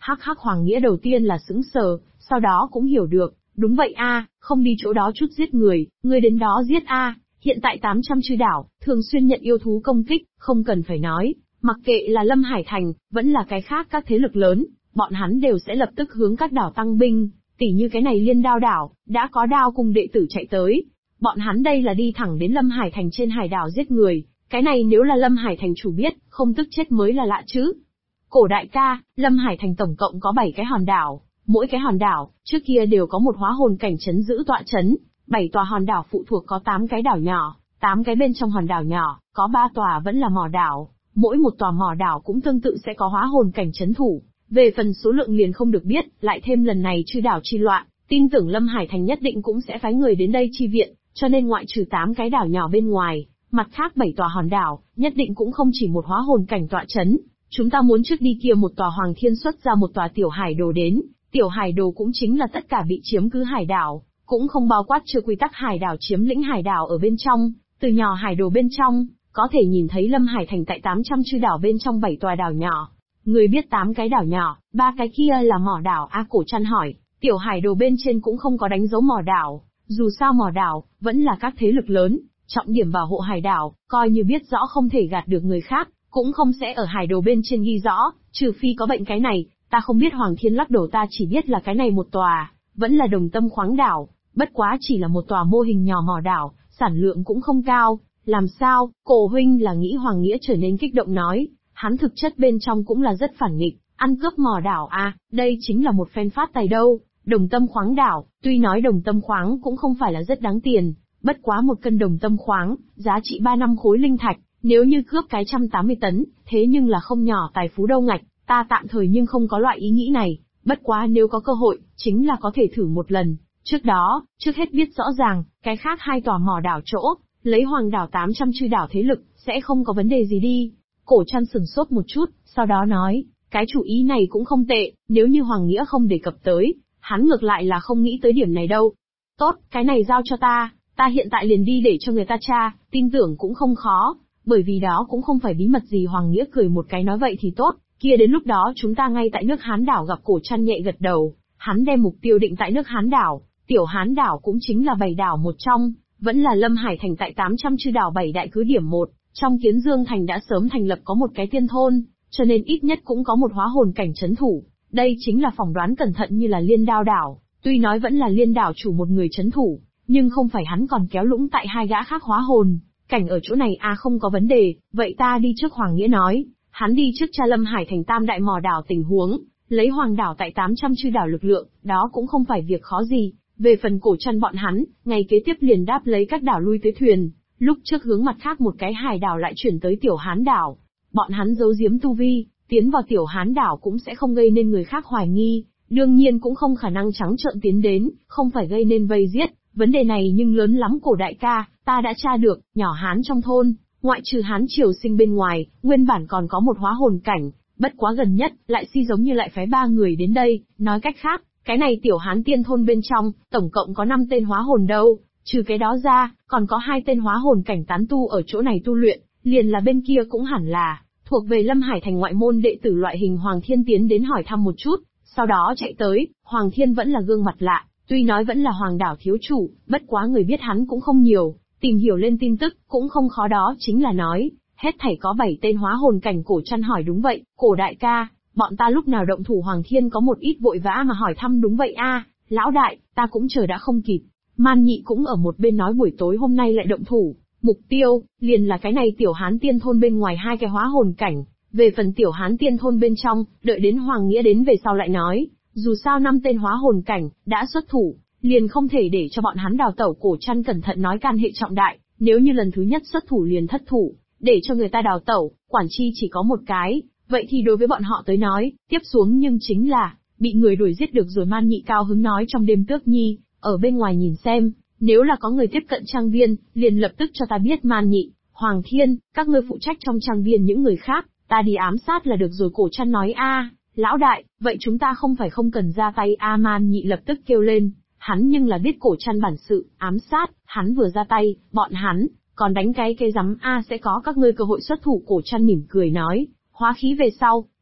Hắc hắc, Hoàng Nghĩa đầu tiên là sững sờ, sau đó cũng hiểu được, đúng vậy a, không đi chỗ đó chút giết người, ngươi đến đó giết a. Hiện tại 800 chư đảo, thường xuyên nhận yêu thú công kích, không cần phải nói, mặc kệ là Lâm Hải Thành, vẫn là cái khác các thế lực lớn, bọn hắn đều sẽ lập tức hướng các đảo tăng binh, tỉ như cái này Liên Đao đảo, đã có Đao cung đệ tử chạy tới. Bọn hắn đây là đi thẳng đến Lâm Hải Thành trên hải đảo giết người, cái này nếu là Lâm Hải Thành chủ biết, không tức chết mới là lạ chứ. Cổ đại ca, Lâm Hải Thành tổng cộng có 7 cái hòn đảo, mỗi cái hòn đảo, trước kia đều có một hóa hồn cảnh trấn giữ tọa trấn, 7 tòa hòn đảo phụ thuộc có 8 cái đảo nhỏ, 8 cái bên trong hòn đảo nhỏ, có 3 tòa vẫn là mỏ đảo, mỗi một tòa mỏ đảo cũng tương tự sẽ có hóa hồn cảnh trấn thủ. Về phần số lượng liền không được biết, lại thêm lần này chư đảo chi loạn, tin tưởng Lâm Hải Thành nhất định cũng sẽ phái người đến đây chi viện, cho nên ngoại trừ 8 cái đảo nhỏ bên ngoài, mặt khác 7 tòa hòn đảo, nhất định cũng không chỉ một hóa hồn cảnh tọa trấn. Chúng ta muốn trước đi kia một tòa Hoàng Thiên xuất ra một tòa tiểu hải đồ đến, tiểu hải đồ cũng chính là tất cả bị chiếm cứ hải đảo, cũng không bao quát chưa quy tắc hải đảo chiếm lĩnh hải đảo ở bên trong, từ nhỏ hải đồ bên trong, có thể nhìn thấy Lâm Hải Thành tại 800 chư đảo bên trong 7 tòa đảo nhỏ. Người biết 8 cái đảo nhỏ, 3 cái kia là mỏ đảo a. Cổ Trăn hỏi, tiểu hải đồ bên trên cũng không có đánh dấu mỏ đảo, dù sao mỏ đảo, vẫn là các thế lực lớn, trọng điểm bảo hộ hải đảo, coi như biết rõ không thể gạt được người khác, cũng không sẽ ở hải đồ bên trên ghi rõ, trừ phi có bệnh cái này, ta không biết. Hoàng Thiên lắc đầu, ta chỉ biết là cái này một tòa, vẫn là Đồng Tâm khoáng đảo, bất quá chỉ là một tòa mô hình nhỏ mỏ đảo, sản lượng cũng không cao. Làm sao, Cổ huynh là nghĩ Hoàng Nghĩa trở nên kích động nói, hắn thực chất bên trong cũng là rất phản nghịch, ăn cướp mỏ đảo a, đây chính là một phen phát tài đâu. Đồng Tâm khoáng đảo, tuy nói Đồng Tâm khoáng cũng không phải là rất đáng tiền, bất quá một cân Đồng Tâm khoáng, giá trị 3 năm khối linh thạch, nếu như cướp cái 180 tấn, thế nhưng là không nhỏ tài phú đâu ngạch, ta tạm thời nhưng không có loại ý nghĩ này, bất quá nếu có cơ hội, chính là có thể thử một lần. Trước đó, trước hết biết rõ ràng, cái khác 2 tòa mỏ đảo chỗ, lấy Hoàng đảo 800 chư đảo thế lực, sẽ không có vấn đề gì đi. Cổ Trăn sửng sốt một chút, sau đó nói, cái chủ ý này cũng không tệ, nếu như Hoàng Nghĩa không đề cập tới, hắn ngược lại là không nghĩ tới điểm này đâu. Tốt, cái này giao cho ta hiện tại liền đi để cho người ta tra, tin tưởng cũng không khó, bởi vì đó cũng không phải bí mật gì. Hoàng Nghĩa cười một cái nói vậy thì tốt, kia đến lúc đó chúng ta ngay tại nước Hán đảo gặp. Cổ Trăn nhẹ gật đầu, hắn đem mục tiêu định tại nước Hán đảo, tiểu Hán đảo cũng chính là 7 đảo một trong, vẫn là Lâm Hải Thành tại 800 chư đảo 7 đại cứ điểm một, trong Kiến Dương Thành đã sớm thành lập có một cái tiên thôn, cho nên ít nhất cũng có một hóa hồn cảnh trấn thủ. Đây chính là phỏng đoán cẩn thận như là Liên Đao đảo, tuy nói vẫn là Liên đảo chủ một người trấn thủ, nhưng không phải hắn còn kéo lũng tại 2 gã khác hóa hồn cảnh ở chỗ này à. Không có vấn đề, vậy ta đi trước. Hoàng Nghĩa nói, hắn đi trước tra Lâm Hải Thành tam đại mỏ đảo tình huống, lấy Hoàng đảo tại 800 chư đảo lực lượng, đó cũng không phải việc khó gì. Về phần Cổ Trăn bọn hắn, ngày kế tiếp liền đáp lấy các đảo lui tới thuyền, lúc trước hướng mặt khác một cái hải đảo lại chuyển tới tiểu Hán đảo. Bọn hắn giấu giếm tu vi, tiến vào tiểu Hán đảo cũng sẽ không gây nên người khác hoài nghi, đương nhiên cũng không khả năng trắng trợn tiến đến, không phải gây nên vây giết. Vấn đề này nhưng lớn lắm Cổ đại ca, ta đã tra được, nhỏ Hán trong thôn, ngoại trừ Hán Triều Sinh bên ngoài, nguyên bản còn có một hóa hồn cảnh, bất quá gần nhất, lại giống như lại phái 3 người đến đây, nói cách khác, cái này tiểu Hán tiên thôn bên trong, tổng cộng có 5 tên hóa hồn đâu, trừ cái đó ra, còn có 2 tên hóa hồn cảnh tán tu ở chỗ này tu luyện, liền là bên kia cũng hẳn là thuộc về Lâm Hải Thành ngoại môn đệ tử loại hình. Hoàng Thiên tiến đến hỏi thăm một chút, sau đó chạy tới. Hoàng Thiên vẫn là gương mặt lạ, tuy nói vẫn là Hoàng đảo thiếu chủ, bất quá người biết hắn cũng không nhiều, tìm hiểu lên tin tức cũng không khó. Đó chính là nói, hết thảy có 7 tên hóa hồn cảnh. Cổ Trăn hỏi đúng vậy, Cổ đại ca, bọn ta lúc nào động thủ? Hoàng Thiên có một ít vội vã mà hỏi thăm. Đúng vậy a, lão đại, ta cũng chờ đã không kịp. Man Nhị cũng ở một bên nói buổi tối hôm nay lại động thủ, mục tiêu liền là cái này tiểu Hán tiên thôn bên ngoài 2 cái hóa hồn cảnh. Về phần tiểu Hán tiên thôn bên trong, đợi đến Hoàng Nghĩa đến về sau lại nói, dù sao 5 tên hóa hồn cảnh đã xuất thủ, liền không thể để cho bọn hắn đào tẩu. Cổ Trăn cẩn thận nói, can hệ trọng đại, nếu như lần thứ nhất xuất thủ liền thất thủ, để cho người ta đào tẩu, quản chi chỉ có một cái, vậy thì đối với bọn họ tới nói, tiếp xuống nhưng chính là bị người đuổi giết được rồi. Man Nhị cao hứng nói, trong đêm Tước Nhi ở bên ngoài nhìn xem, nếu là có người tiếp cận trang viên, liền lập tức cho ta biết. Man Nhị, Hoàng Thiên, các ngươi phụ trách trong trang viên những người khác, ta đi ám sát là được rồi. Cổ Trăn nói, a, lão đại, vậy chúng ta không phải không cần ra tay a. Man Nhị lập tức kêu lên, hắn nhưng là biết Cổ Trăn bản sự, ám sát, hắn vừa ra tay, bọn hắn còn đánh cái rắm a, sẽ có các ngươi cơ hội xuất thủ. Cổ Trăn mỉm cười nói, hóa khí về sau,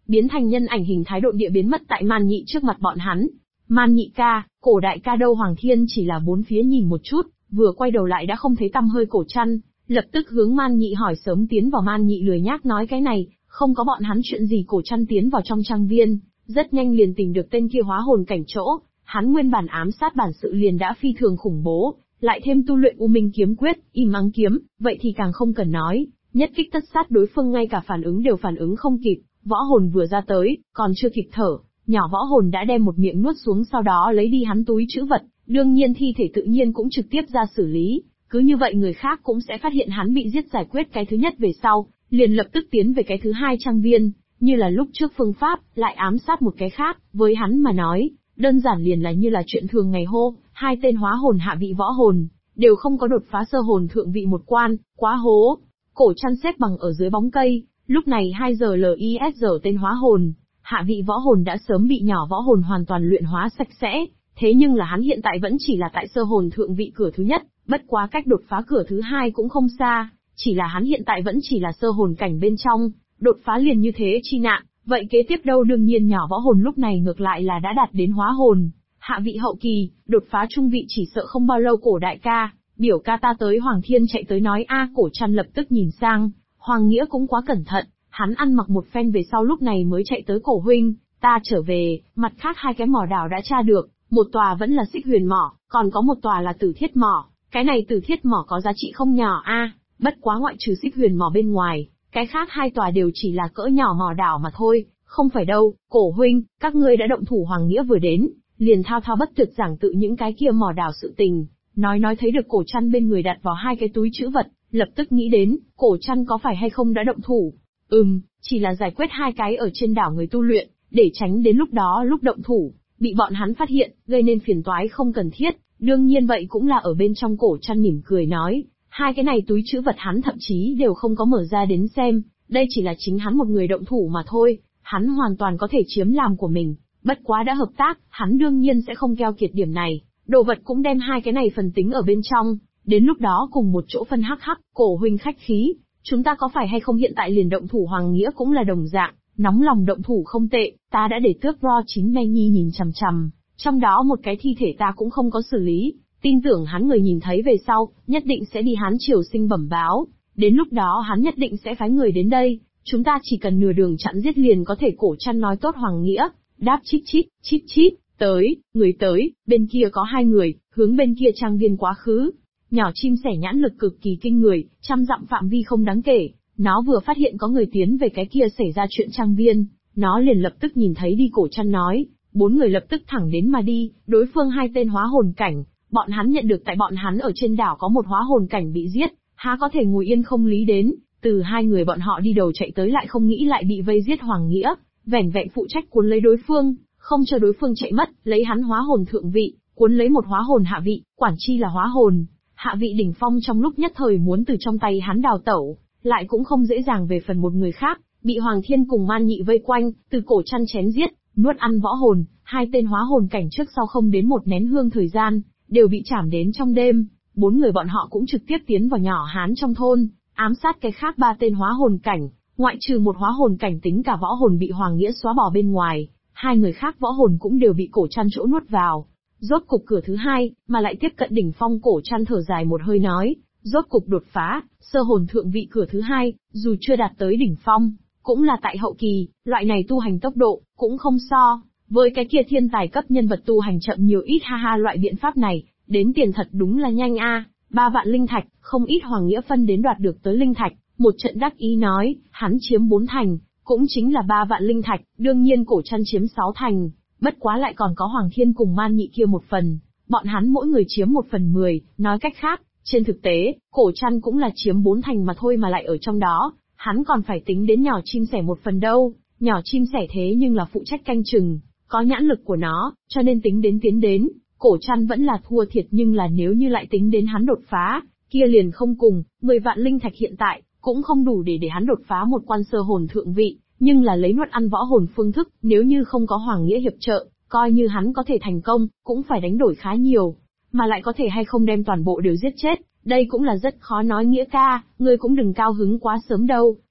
biến thành nhân ảnh hình thái độn địa biến mất tại Man Nhị trước mặt bọn hắn. Man Nhị ca, Cổ đại ca đâu? Hoàng Thiên chỉ là bốn phía nhìn một chút, vừa quay đầu lại đã không thấy tăm hơi Cổ Trăn, lập tức hướng Man Nhị hỏi. Sớm tiến vào Man Nhị lười nhác nói cái này, không có bọn hắn chuyện gì. Cổ Trăn tiến vào trong trang viên, rất nhanh liền tìm được tên kia hóa hồn cảnh chỗ, hắn nguyên bản ám sát bản sự liền đã phi thường khủng bố, lại thêm tu luyện U Minh kiếm quyết, Im Ắng kiếm, vậy thì càng không cần nói, nhất kích tất sát đối phương ngay cả phản ứng đều phản ứng không kịp, võ hồn vừa ra tới, còn chưa kịp thở, nhỏ võ hồn đã đem một miệng nuốt xuống, sau đó lấy đi hắn túi trữ vật, đương nhiên thi thể tự nhiên cũng trực tiếp ra xử lý, cứ như vậy người khác cũng sẽ phát hiện hắn bị giết. Giải quyết cái thứ nhất về sau, liền lập tức tiến về cái thứ hai trang viên, như là lúc trước phương pháp, lại ám sát một cái khác, với hắn mà nói, đơn giản liền là như là chuyện thường ngày hô, hai tên hóa hồn hạ vị võ hồn, đều không có đột phá sơ hồn thượng vị một quan, quá hố. Cổ Trăn xếp bằng ở dưới bóng cây, lúc này 2 giờ LISG tên hóa hồn, hạ vị võ hồn đã sớm bị nhỏ võ hồn hoàn toàn luyện hóa sạch sẽ, thế nhưng là hắn hiện tại vẫn chỉ là tại sơ hồn thượng vị cửa thứ nhất, bất quá cách đột phá cửa thứ hai cũng không xa, chỉ là hắn hiện tại vẫn chỉ là sơ hồn cảnh bên trong, đột phá liền như thế chi nạn, vậy kế tiếp đâu? Đương nhiên nhỏ võ hồn lúc này ngược lại là đã đạt đến hóa hồn, hạ vị hậu kỳ, đột phá trung vị chỉ sợ không bao lâu. Cổ đại ca, biểu ca ta tới. Hoàng Thiên chạy tới nói. Cổ Trăn lập tức nhìn sang, Hoàng Nghĩa cũng quá cẩn thận, hắn ăn mặc một phen về sau lúc này mới chạy tới. Cổ huynh, ta trở về, mặt khác 2 cái mỏ đảo đã tra được, một tòa vẫn là Xích Huyền mỏ, còn có một tòa là Tử Thiết mỏ, cái này Tử Thiết mỏ có giá trị không nhỏ bất quá ngoại trừ Xích Huyền mỏ bên ngoài, cái khác 2 tòa đều chỉ là cỡ nhỏ mỏ đảo mà thôi. Không phải đâu, Cổ huynh, các ngươi đã động thủ. Hoàng Nghĩa vừa đến, liền thao thao bất tuyệt giảng tự những cái kia mỏ đảo sự tình, nói thấy được Cổ Trăn bên người đặt vào 2 cái túi trữ vật, lập tức nghĩ đến, Cổ Trăn có phải hay không đã động thủ? Chỉ là giải quyết 2 cái ở trên đảo người tu luyện, để tránh đến lúc đó lúc động thủ, bị bọn hắn phát hiện, gây nên phiền toái không cần thiết, đương nhiên vậy cũng là ở bên trong. Cổ Trăn mỉm cười nói, 2 cái này túi trữ vật hắn thậm chí đều không có mở ra đến xem, đây chỉ là chính hắn một người động thủ mà thôi, hắn hoàn toàn có thể chiếm làm của mình, bất quá đã hợp tác, hắn đương nhiên sẽ không keo kiệt điểm này, đồ vật cũng đem 2 cái này phần tính ở bên trong, đến lúc đó cùng một chỗ phân hắc. Cổ huynh khách khí, chúng ta có phải hay không hiện tại liền động thủ? Hoàng Nghĩa cũng là đồng dạng, nóng lòng động thủ không tệ, ta đã để tước Ro Chính Me Nhi nhìn chằm chằm, trong đó một cái thi thể ta cũng không có xử lý, tin tưởng hắn người nhìn thấy về sau, nhất định sẽ đi Hán Triều Sinh bẩm báo, đến lúc đó hắn nhất định sẽ phái người đến đây, chúng ta chỉ cần nửa đường chặn giết liền có thể. Cổ Trăn nói. Tốt. Hoàng Nghĩa đáp chít chít, tới, người tới, bên kia có 2 người, hướng bên kia trang viên quá khứ. Nhỏ chim sẻ nhãn lực cực kỳ kinh người, 100 dặm phạm vi không đáng kể, nó vừa phát hiện có người tiến về cái kia xảy ra chuyện trang viên, nó liền lập tức nhìn thấy đi. Cổ Trăn nói, 4 người lập tức thẳng đến mà đi, đối phương 2 tên hóa hồn cảnh, bọn hắn nhận được tại bọn hắn ở trên đảo có một hóa hồn cảnh bị giết, há có thể ngồi yên không lý đến, từ 2 người bọn họ đi đầu chạy tới lại không nghĩ lại bị vây giết. Hoàng Nghĩa vẻn vẹn phụ trách cuốn lấy đối phương, không cho đối phương chạy mất, lấy hắn hóa hồn thượng vị, cuốn lấy một hóa hồn hạ vị, quản chi là hóa hồn hạ vị đỉnh phong, trong lúc nhất thời muốn từ trong tay hắn đào tẩu, lại cũng không dễ dàng. Về phần một người khác, bị Hoàng Thiên cùng Man Nhị vây quanh, từ Cổ Trăn chém giết, nuốt ăn võ hồn, 2 tên hóa hồn cảnh trước sau không đến một nén hương thời gian, đều bị chảm đến trong đêm. 4 người bọn họ cũng trực tiếp tiến vào nhỏ Hán trong thôn, ám sát cái khác 3 tên hóa hồn cảnh, ngoại trừ một hóa hồn cảnh tính cả võ hồn bị Hoàng Nghĩa xóa bỏ bên ngoài, 2 người khác võ hồn cũng đều bị Cổ Trăn chỗ nuốt vào. Rốt cục cửa thứ 2, mà lại tiếp cận đỉnh phong. Cổ Trăn thở dài một hơi nói, rốt cục đột phá, sơ hồn thượng vị cửa thứ 2, dù chưa đạt tới đỉnh phong, cũng là tại hậu kỳ, loại này tu hành tốc độ, cũng không so với cái kia thiên tài cấp nhân vật tu hành chậm nhiều ít. Loại biện pháp này, đến tiền thật đúng là nhanh 3 vạn linh thạch, không ít. Hoàng Nghĩa phân đến đoạt được tới linh thạch, một trận đắc ý nói, hắn chiếm 4 thành, cũng chính là 3 vạn linh thạch, đương nhiên Cổ Trăn chiếm 6 thành, bất quá lại còn có Hoàng Thiên cùng Man Nhị kia một phần, bọn hắn mỗi người chiếm 1/10, nói cách khác, trên thực tế, Cổ Trăn cũng là chiếm 4 thành mà thôi, mà lại ở trong đó, hắn còn phải tính đến nhỏ chim sẻ một phần đâu, nhỏ chim sẻ thế nhưng là phụ trách canh chừng, có nhãn lực của nó, cho nên tính đến tiến đến, Cổ Trăn vẫn là thua thiệt. Nhưng là nếu như lại tính đến hắn đột phá, kia liền không cùng, 10 vạn linh thạch hiện tại, cũng không đủ để hắn đột phá một quan sơ hồn thượng vị, nhưng là lấy nuốt ăn võ hồn phương thức, nếu như không có Hoàng Nghĩa hiệp trợ, coi như hắn có thể thành công, cũng phải đánh đổi khá nhiều, mà lại có thể hay không đem toàn bộ đều giết chết, đây cũng là rất khó nói. Nghĩa ca, ngươi cũng đừng cao hứng quá sớm đâu,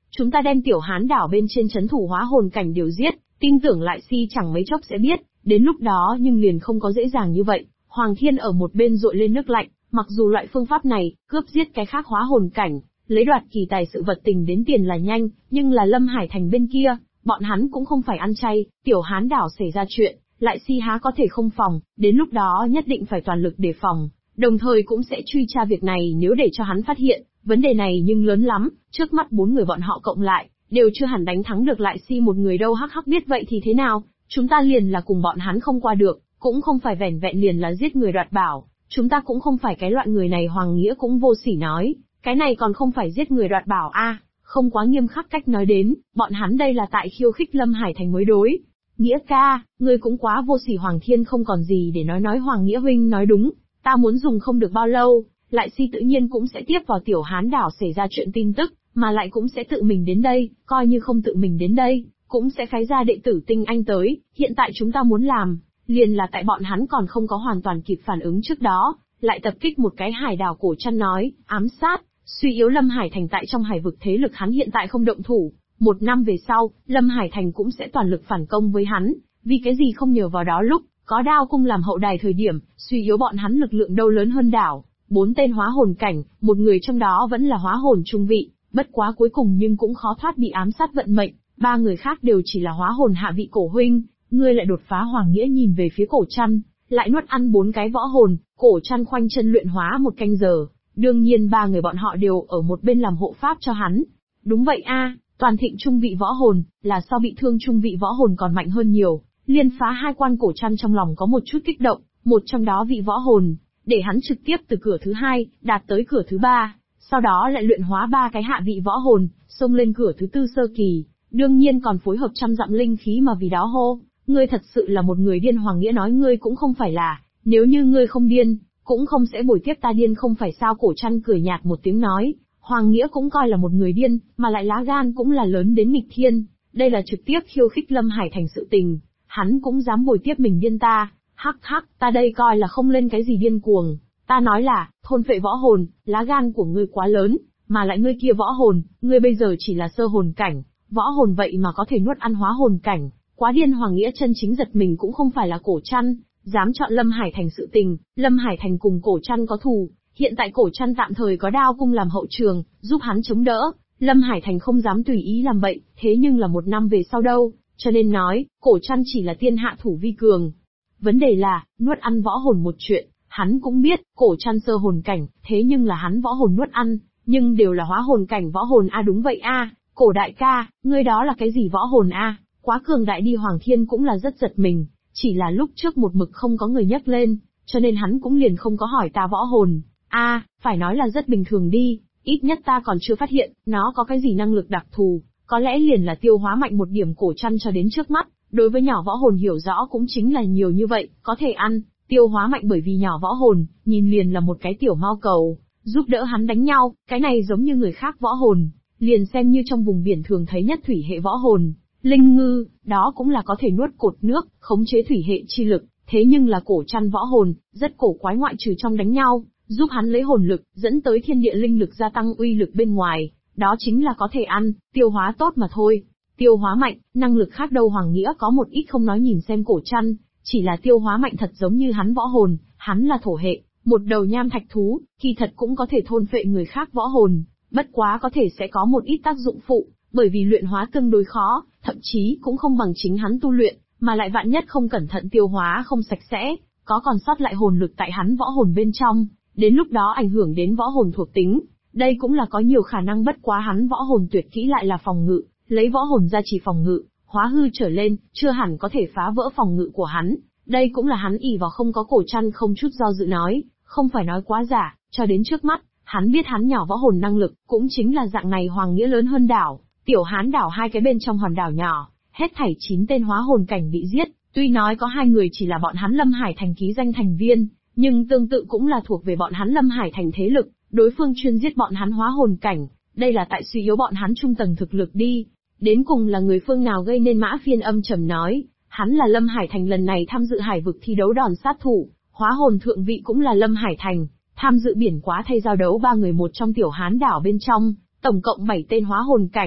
chúng ta đem Tiểu Hán đảo bên trên trấn thủ hóa hồn cảnh đều giết, tin tưởng Lại Si chẳng mấy chốc sẽ biết, đến lúc đó nhưng liền không có dễ dàng như vậy. Hoàng Thiên ở một bên dội lên nước lạnh, mặc dù loại phương pháp này, cướp giết cái khác hóa hồn cảnh, lấy đoạt kỳ tài sự vật tình đến tiền là nhanh, nhưng là Lâm Hải Thành bên kia, bọn hắn cũng không phải ăn chay, Tiểu Hán đảo xảy ra chuyện, Lại Si há có thể không phòng, đến lúc đó nhất định phải toàn lực đề phòng, đồng thời cũng sẽ truy tra việc này nếu để cho hắn phát hiện, vấn đề này nhưng lớn lắm, trước mắt 4 người bọn họ cộng lại, đều chưa hẳn đánh thắng được Lại Si một người đâu. Hắc hắc, biết vậy thì thế nào, chúng ta liền là cùng bọn hắn không qua được, cũng không phải vẻn vẹn liền là giết người đoạt bảo, chúng ta cũng không phải cái loại người này. Hoàng Nghĩa cũng vô sỉ nói, cái này còn không phải giết người đoạt bảo a, không quá nghiêm khắc cách nói đến, bọn hắn đây là tại khiêu khích Lâm Hải Thành mới đối. Nghĩa ca, ngươi cũng quá vô sỉ. Hoàng Thiên không còn gì để nói Hoàng Nghĩa huynh nói đúng, ta muốn dùng không được bao lâu, Lại Si tự nhiên cũng sẽ tiếp vào Tiểu Hán đảo xảy ra chuyện tin tức, mà lại cũng sẽ tự mình đến đây, coi như không tự mình đến đây, cũng sẽ phái ra đệ tử tinh anh tới. Hiện tại chúng ta muốn làm, liền là tại bọn hắn còn không có hoàn toàn kịp phản ứng trước đó, lại tập kích một cái hải đảo. Cổ Trăn nói, ám sát, suy yếu Lâm Hải Thành tại trong hải vực. Thế lực hắn hiện tại không động thủ, 1 năm về sau, Lâm Hải Thành cũng sẽ toàn lực phản công với hắn, vì cái gì không nhờ vào đó lúc có đao cung làm hậu đài thời điểm, suy yếu bọn hắn lực lượng đâu lớn hơn đảo. 4 tên hóa hồn cảnh, một người trong đó vẫn là hóa hồn trung vị, bất quá cuối cùng nhưng cũng khó thoát bị ám sát vận mệnh, 3 người khác đều chỉ là hóa hồn hạ vị. Cổ huynh, ngươi lại đột phá. Hoàng Nghĩa nhìn về phía Cổ Trăn, lại nuốt ăn 4 cái võ hồn. Cổ Trăn khoanh chân luyện hóa 1 canh giờ, đương nhiên 3 người bọn họ đều ở một bên làm hộ pháp cho hắn. Đúng vậy a, toàn thịnh trung vị võ hồn, là so bị thương trung vị võ hồn còn mạnh hơn nhiều, liên phá 2 quan. Cổ Trăn trong lòng có một chút kích động, một trong đó vị võ hồn, để hắn trực tiếp từ cửa thứ 2, đạt tới cửa thứ 3, sau đó lại luyện hóa 3 cái hạ vị võ hồn, xông lên cửa thứ 4 sơ kỳ, đương nhiên còn phối hợp trăm dặm linh khí mà vì đó hô, ngươi thật sự là một người điên. Hoàng Nghĩa nói, ngươi cũng không phải là, nếu như ngươi không điên, cũng không sẽ bồi tiếp ta điên không phải sao. Cổ Trăn cười nhạt một tiếng nói, Hoàng Nghĩa cũng coi là một người điên, mà lại lá gan cũng là lớn đến nghịch thiên, đây là trực tiếp khiêu khích Lâm Hải Thành sự tình, hắn cũng dám bồi tiếp mình điên ta. Hắc hắc, ta đây coi là không lên cái gì điên cuồng, ta nói là, thôn phệ võ hồn, lá gan của ngươi quá lớn, mà lại ngươi kia võ hồn, ngươi bây giờ chỉ là sơ hồn cảnh, võ hồn vậy mà có thể nuốt ăn hóa hồn cảnh, quá điên. Hoàng Nghĩa chân chính giật mình cũng không phải là Cổ Trăn, dám chọn Lâm Hải Thành sự tình, Lâm Hải Thành cùng Cổ Trăn có thù, hiện tại Cổ Trăn tạm thời có đao cung làm hậu trường, giúp hắn chống đỡ, Lâm Hải Thành không dám tùy ý làm bậy, thế nhưng là 1 năm về sau đâu, cho nên nói, Cổ Trăn chỉ là tiên hạ thủ vi cường. Vấn đề là, nuốt ăn võ hồn một chuyện, hắn cũng biết, Cổ Trăn sơ hồn cảnh, thế nhưng là hắn võ hồn nuốt ăn, nhưng đều là hóa hồn cảnh võ hồn a. Đúng vậy a, Cổ đại ca, ngươi đó là cái gì võ hồn a, quá cường đại đi. Hoàng Thiên cũng là rất giật mình, chỉ là lúc trước một mực không có người nhắc lên, cho nên hắn cũng liền không có hỏi ta võ hồn. A, phải nói là rất bình thường đi, ít nhất ta còn chưa phát hiện, nó có cái gì năng lực đặc thù, có lẽ liền là tiêu hóa mạnh một điểm. Cổ Trăn cho đến trước mắt, đối với nhỏ võ hồn hiểu rõ cũng chính là nhiều như vậy, có thể ăn, tiêu hóa mạnh bởi vì nhỏ võ hồn, nhìn liền là một cái tiểu mao cầu, giúp đỡ hắn đánh nhau, cái này giống như người khác võ hồn, liền xem như trong vùng biển thường thấy nhất thủy hệ võ hồn, linh ngư, đó cũng là có thể nuốt cột nước, khống chế thủy hệ chi lực, thế nhưng là Cổ Trăn võ hồn, rất cổ quái ngoại trừ trong đánh nhau, giúp hắn lấy hồn lực, dẫn tới thiên địa linh lực gia tăng uy lực bên ngoài, đó chính là có thể ăn, tiêu hóa tốt mà thôi. Tiêu hóa mạnh, năng lực khác đâu. Hoàng Nghĩa có một ít không nói nhìn xem Cổ Trăn, chỉ là tiêu hóa mạnh thật giống như hắn võ hồn, hắn là thổ hệ, một đầu nham thạch thú, kỳ thật cũng có thể thôn phệ người khác võ hồn, bất quá có thể sẽ có một ít tác dụng phụ, bởi vì luyện hóa tương đối khó, thậm chí cũng không bằng chính hắn tu luyện, mà lại vạn nhất không cẩn thận tiêu hóa không sạch sẽ, có còn sót lại hồn lực tại hắn võ hồn bên trong, đến lúc đó ảnh hưởng đến võ hồn thuộc tính, đây cũng là có nhiều khả năng. Bất quá hắn võ hồn tuyệt kỹ lại là phòng ngự, lấy võ hồn ra chỉ phòng ngự, hóa hư trở lên, chưa hẳn có thể phá vỡ phòng ngự của hắn. Đây cũng là hắn ỷ vào không có. Cổ Trăn không chút do dự nói, không phải nói quá giả, cho đến trước mắt, hắn biết hắn nhỏ võ hồn năng lực, cũng chính là dạng này. Hoàng Nghĩa lớn hơn đảo, Tiểu Hán đảo 2 cái bên trong hòn đảo nhỏ, hết thảy 9 tên hóa hồn cảnh bị giết, tuy nói có 2 người chỉ là bọn hắn Lâm Hải Thành ký danh thành viên, nhưng tương tự cũng là thuộc về bọn hắn Lâm Hải Thành thế lực, đối phương chuyên giết bọn hắn hóa hồn cảnh, đây là tại suy yếu bọn hắn trung tầng thực lực đi. Đến cùng là người phương nào gây nên? Mã Phiên âm trầm nói, hắn là Lâm Hải Thành lần này tham dự hải vực thi đấu đòn sát thủ, hóa hồn thượng vị cũng là Lâm Hải Thành, tham dự biển quá thay giao đấu 3 người một trong Tiểu Hán đảo bên trong, tổng cộng 7 tên hóa hồn cảnh,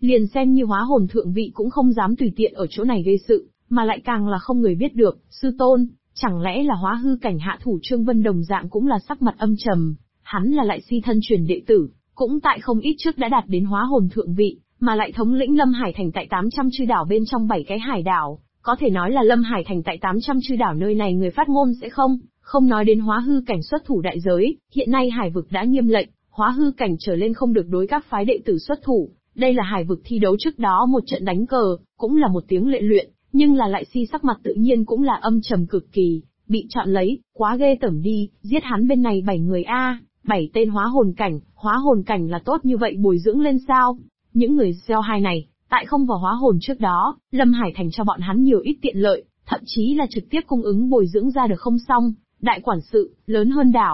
liền xem như hóa hồn thượng vị cũng không dám tùy tiện ở chỗ này gây sự, mà lại càng là không người biết được. Sư tôn, chẳng lẽ là hóa hư cảnh hạ thủ? Trương Vân đồng dạng cũng là sắc mặt âm trầm, hắn là lại si thân truyền đệ tử, cũng tại không ít trước đã đạt đến hóa hồn thượng vị, mà lại thống lĩnh Lâm Hải Thành tại 800 chư đảo bên trong 7 cái hải đảo, có thể nói là Lâm Hải Thành tại 800 chư đảo nơi này người phát ngôn sẽ không nói đến hóa hư cảnh xuất thủ đại giới. Hiện nay hải vực đã nghiêm lệnh, hóa hư cảnh trở lên không được đối các phái đệ tử xuất thủ. Đây là hải vực thi đấu trước đó một trận đánh cờ, cũng là một tiếng lệ luyện, nhưng là lại si sắc mặt tự nhiên cũng là âm trầm cực kỳ, bị chọn lấy, quá ghê tởm đi, giết hắn bên này 7 người a, 7 tên hóa hồn cảnh là tốt như vậy bồi dưỡng lên sao? Những người gieo hai này, tại không vào hóa hồn trước đó, Lâm Hải Thành cho bọn hắn nhiều ít tiện lợi, thậm chí là trực tiếp cung ứng bồi dưỡng ra được không xong. Đại quản sự, lớn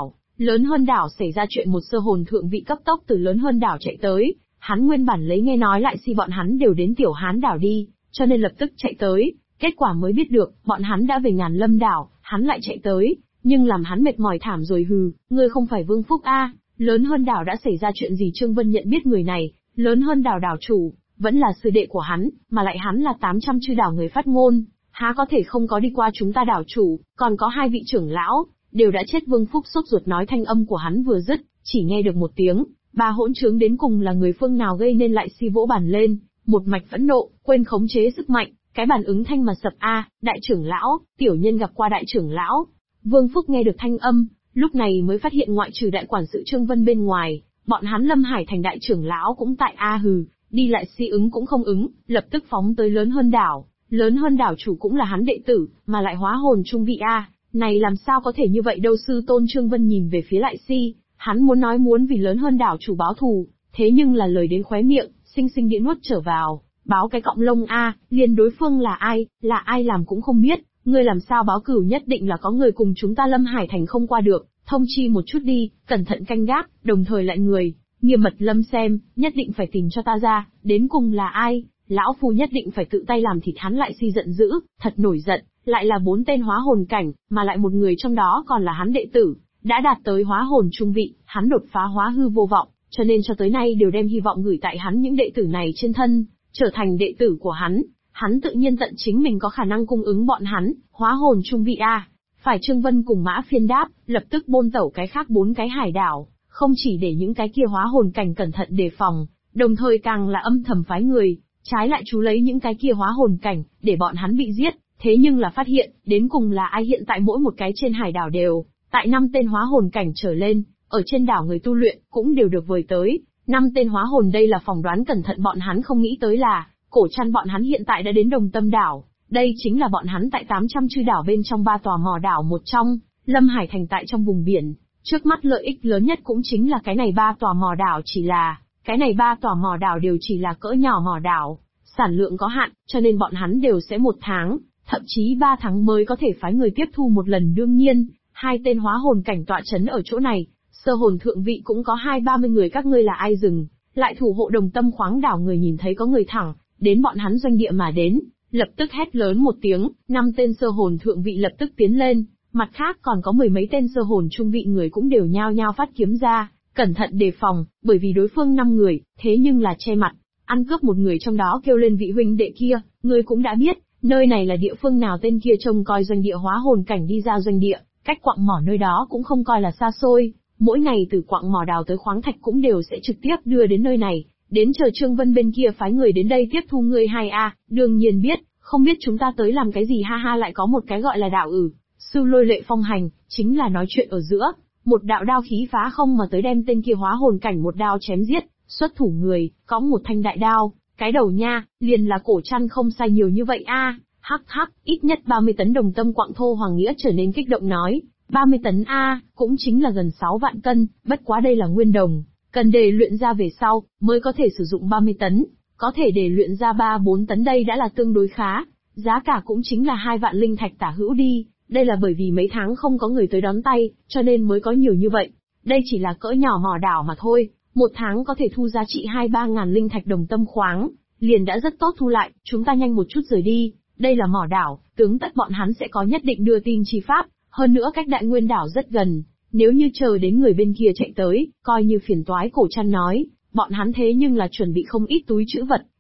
hơn đảo xảy ra chuyện, một sơ hồn thượng vị cấp tốc từ lớn hơn đảo chạy tới, hắn nguyên bản lấy nghe nói lại si bọn hắn đều đến tiểu hán đảo đi, cho nên lập tức chạy tới, kết quả mới biết được, bọn hắn đã về Ngàn Lâm đảo, hắn lại chạy tới, nhưng làm hắn mệt mỏi thảm rồi. Hừ, ngươi không phải Vương Phúc a? Lớn hơn đảo đã xảy ra chuyện gì? Trương Vân nhận biết người này, lớn hơn đảo đảo chủ, vẫn là sư đệ của hắn, mà lại hắn là 800 chư đảo người phát ngôn, há có thể không có đi qua chúng ta đảo chủ, còn có 2 vị trưởng lão, đều đã chết. Vương Phúc sốt ruột nói, thanh âm của hắn vừa dứt, chỉ nghe được một tiếng, ba hỗn trướng đến cùng là người phương nào gây nên lại si vỗ bàn lên, một mạch phẫn nộ, quên khống chế sức mạnh, cái bàn ứng thanh mà sập a, đại trưởng lão, tiểu nhân gặp qua đại trưởng lão. Vương Phúc nghe được thanh âm, lúc này mới phát hiện ngoại trừ đại quản sự Trương Vân bên ngoài, bọn hắn Lâm Hải Thành đại trưởng lão cũng tại a. Hừ, đi lại si ứng cũng không ứng, lập tức phóng tới lớn hơn đảo. Lớn hơn đảo chủ cũng là hắn đệ tử, mà lại hóa hồn trung vị a, này làm sao có thể như vậy đâu? Sư tôn. Trương Vân nhìn về phía lại si, hắn muốn nói muốn vì lớn hơn đảo chủ báo thù, thế nhưng là lời đến khóe miệng, sinh sinh địa nuốt trở vào, báo cái cọng lông a, liền đối phương là ai làm cũng không biết, ngươi làm sao báo cửu? Nhất định là có người cùng chúng ta Lâm Hải Thành không qua được, thông chi một chút đi, cẩn thận canh gác, đồng thời lại người, nghiêm mật lâm xem, nhất định phải tìm cho ta ra, đến cùng là ai, lão phu nhất định phải tự tay làm thịt hắn. Lại si giận dữ, thật nổi giận, lại là 4 tên hóa hồn cảnh, mà lại một người trong đó còn là hắn đệ tử, đã đạt tới hóa hồn trung vị, hắn đột phá hóa hư vô vọng, cho nên cho tới nay đều đem hy vọng gửi tại hắn những đệ tử này trên thân, trở thành đệ tử của hắn tự nhiên tận chính mình có khả năng cung ứng bọn hắn, hóa hồn trung vị a. Phải. Trương Vân cùng Mã Phiên đáp, lập tức bôn tẩu cái khác 4 cái hải đảo, không chỉ để những cái kia hóa hồn cảnh cẩn thận đề phòng, đồng thời càng là âm thầm phái người, trái lại chú lấy những cái kia hóa hồn cảnh, để bọn hắn bị giết. Thế nhưng là phát hiện, đến cùng là ai? Hiện tại mỗi một cái trên hải đảo đều tại 5 tên hóa hồn cảnh trở lên, ở trên đảo người tu luyện cũng đều được vời tới 5 tên hóa hồn. Đây là phỏng đoán cẩn thận, bọn hắn không nghĩ tới là cổ trăn bọn hắn hiện tại đã đến Đồng Tâm đảo. Đây chính là bọn hắn tại 800 chư đảo bên trong 3 tòa mỏ đảo một trong, Lâm Hải Thành tại trong vùng biển. Trước mắt lợi ích lớn nhất cũng chính là cái này 3 tòa mỏ đảo, chỉ là cái này 3 tòa mỏ đảo đều chỉ là cỡ nhỏ mỏ đảo, sản lượng có hạn, cho nên bọn hắn đều sẽ 1 tháng, thậm chí 3 tháng mới có thể phái người tiếp thu một lần. Đương nhiên, 2 tên hóa hồn cảnh tọa chấn ở chỗ này, sơ hồn thượng vị cũng có 20-30 người. Các ngươi là ai dừng lại thủ hộ Đồng Tâm khoáng đảo? Người nhìn thấy có người thẳng đến bọn hắn doanh địa mà đến, lập tức hét lớn một tiếng, 5 tên sơ hồn thượng vị lập tức tiến lên, mặt khác còn có 10 mấy tên sơ hồn trung vị người cũng đều nhao nhao phát kiếm ra, cẩn thận đề phòng, bởi vì đối phương 5 người, thế nhưng là che mặt, ăn cướp một người trong đó. Kêu lên vị huynh đệ kia, ngươi cũng đã biết, nơi này là địa phương nào? Tên kia trông coi doanh địa hóa hồn cảnh đi ra doanh địa, cách quặng mỏ nơi đó cũng không coi là xa xôi, mỗi ngày từ quặng mỏ đào tới khoáng thạch cũng đều sẽ trực tiếp đưa đến nơi này, đến chờ Trương Vân bên kia phái người đến đây tiếp thu ngươi. Hay a, đương nhiên biết, không biết chúng ta tới làm cái gì? Ha ha, lại có một cái gọi là đạo sư Lôi Lệ Phong hành, chính là nói chuyện ở giữa, một đạo đao khí phá không mà tới đem tên kia hóa hồn cảnh một đao chém giết. Xuất thủ người, cõng một thanh đại đao, cái đầu nha, liền là cổ trăn không sai nhiều như vậy a. Hắc hắc, ít nhất 30 tấn Đồng Tâm quặng thô. Hoàng Nghĩa trở nên kích động nói, 30 tấn a, cũng chính là gần 6 vạn cân, bất quá đây là nguyên đồng, cần để luyện ra về sau, mới có thể sử dụng 30 tấn, có thể để luyện ra 3-4 tấn đây đã là tương đối khá, giá cả cũng chính là 2 vạn linh thạch tả hữu đi, đây là bởi vì mấy tháng không có người tới đón tay, cho nên mới có nhiều như vậy, đây chỉ là cỡ nhỏ mỏ đảo mà thôi, 1 tháng có thể thu giá trị 2-3 ngàn linh thạch Đồng Tâm khoáng, liền đã rất tốt thu lại. Chúng ta nhanh một chút rời đi, đây là mỏ đảo, tướng tất bọn hắn sẽ có nhất định đưa tin chi pháp, hơn nữa cách Đại Nguyên đảo rất gần, nếu như chờ đến người bên kia chạy tới, coi như phiền toái. Cổ Trăn nói, bọn hắn thế nhưng là chuẩn bị không ít túi trữ vật,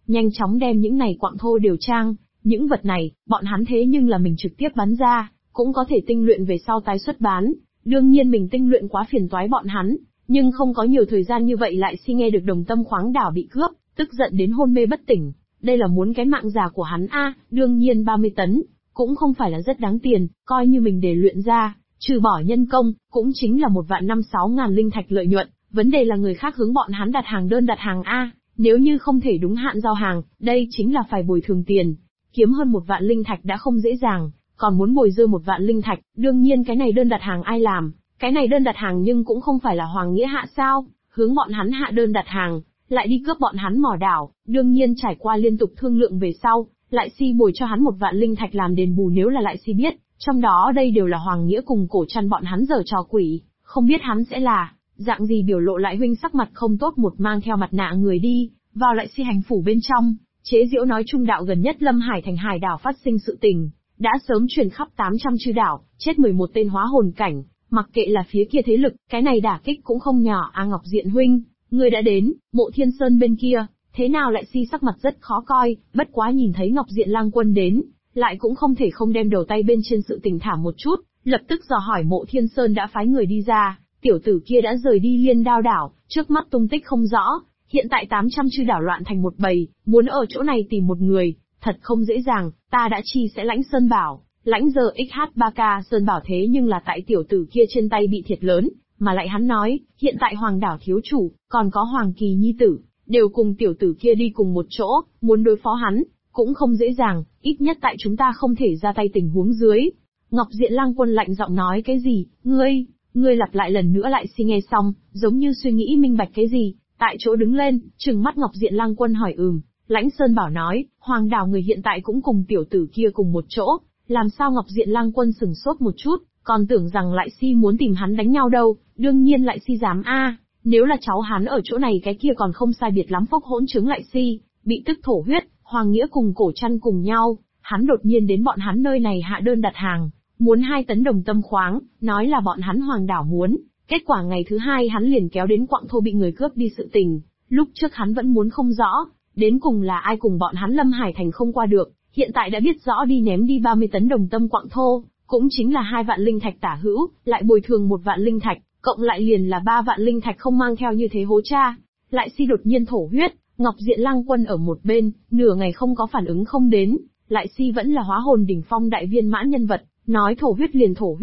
nhanh chóng đem những này quặng thô đều trang, những vật này, bọn hắn thế nhưng là mình trực tiếp bắn ra, cũng có thể tinh luyện về sau tái xuất bán, đương nhiên mình tinh luyện quá phiền toái bọn hắn, nhưng không có nhiều thời gian như vậy lại nghe được Đồng Tâm khoáng đảo bị cướp, tức giận đến hôn mê bất tỉnh. Đây là muốn cái mạng già của hắn a, đương nhiên 30 tấn, cũng không phải là rất đáng tiền, coi như mình để luyện ra, trừ bỏ nhân công, cũng chính là 1.506 ngàn linh thạch lợi nhuận, vấn đề là người khác hướng bọn hắn đặt hàng đơn đặt hàng a, nếu như không thể đúng hạn giao hàng, đây chính là phải bồi thường tiền, kiếm hơn 1 vạn linh thạch đã không dễ dàng, còn muốn bồi dư 1 vạn linh thạch, đương nhiên cái này đơn đặt hàng ai làm, cái này đơn đặt hàng nhưng cũng không phải là Hoàng Nghĩa hạ sao, hướng bọn hắn hạ đơn đặt hàng, lại đi cướp bọn hắn mỏ đảo, đương nhiên trải qua liên tục thương lượng về sau, lại bồi cho hắn 1 vạn linh thạch làm đền bù nếu là lại biết, trong đó đây đều là Hoàng Nghĩa cùng Cổ Trăn bọn hắn giở trò quỷ, không biết hắn sẽ là dạng gì biểu lộ. Lại huynh sắc mặt không tốt, một mang theo mặt nạ người đi vào lại hành phủ bên trong, chế giễu nói trung đạo gần nhất Lâm Hải thành hải đảo phát sinh sự tình, đã sớm truyền khắp 800 chư đảo, chết 11 tên hóa hồn cảnh, mặc kệ là phía kia thế lực, cái này đả kích cũng không nhỏ. Ngọc Diện huynh, người đã đến, Mộ Thiên Sơn bên kia, thế nào lại sắc mặt rất khó coi, bất quá nhìn thấy Ngọc Diện Lang Quân đến, lại cũng không thể không đem đầu tay bên trên sự tình thả một chút, lập tức dò hỏi Mộ Thiên Sơn đã phái người đi ra, tiểu tử kia đã rời đi Liên Đao đảo, trước mắt tung tích không rõ, hiện tại 800 chư đảo loạn thành một bầy, muốn ở chỗ này tìm một người, thật không dễ dàng, ta đã sẽ lãnh Sơn Bảo, lãnh giờ XH3K Sơn Bảo, thế nhưng là tại tiểu tử kia trên tay bị thiệt lớn, mà lại hắn nói, hiện tại Hoàng đảo thiếu chủ, còn có Hoàng Kỳ nhi tử, đều cùng tiểu tử kia đi cùng một chỗ, muốn đối phó hắn, cũng không dễ dàng, ít nhất tại chúng ta không thể ra tay tình huống dưới. Ngọc Diện Lang Quân lạnh giọng nói cái gì, ngươi lặp lại lần nữa lại nghe xong, giống như suy nghĩ minh bạch cái gì, tại chỗ đứng lên, trừng mắt Ngọc Diện Lang Quân hỏi lãnh Sơn Bảo nói, Hoàng đảo người hiện tại cũng cùng tiểu tử kia cùng một chỗ, làm sao? Ngọc Diện Lang Quân sừng sốt một chút, còn tưởng rằng lại muốn tìm hắn đánh nhau đâu, đương nhiên lại dám a, nếu là cháu hắn ở chỗ này cái kia còn không sai biệt lắm phốc hỗn chứng lại bị tức thổ huyết. Hoàng Nghĩa cùng Cổ Trăn cùng nhau, hắn đột nhiên đến bọn hắn nơi này hạ đơn đặt hàng, muốn 2 tấn Đồng Tâm khoáng, nói là bọn hắn Hoàng đảo muốn, kết quả ngày thứ 2 hắn liền kéo đến quặng thô bị người cướp đi sự tình, lúc trước hắn vẫn muốn không rõ, đến cùng là ai cùng bọn hắn Lâm Hải thành không qua được, hiện tại đã biết rõ đi ném đi 30 tấn Đồng Tâm quặng thô, cũng chính là 2 vạn linh thạch tả hữu, lại bồi thường 1 vạn linh thạch, cộng lại liền là 3 vạn linh thạch, không mang theo như thế hố cha, lại đột nhiên thổ huyết. Ngọc Diện Lang Quân ở một bên, nửa ngày không có phản ứng không đến, lại vẫn là hóa hồn đỉnh phong đại viên mãn nhân vật, nói thổ huyết liền thổ huyết.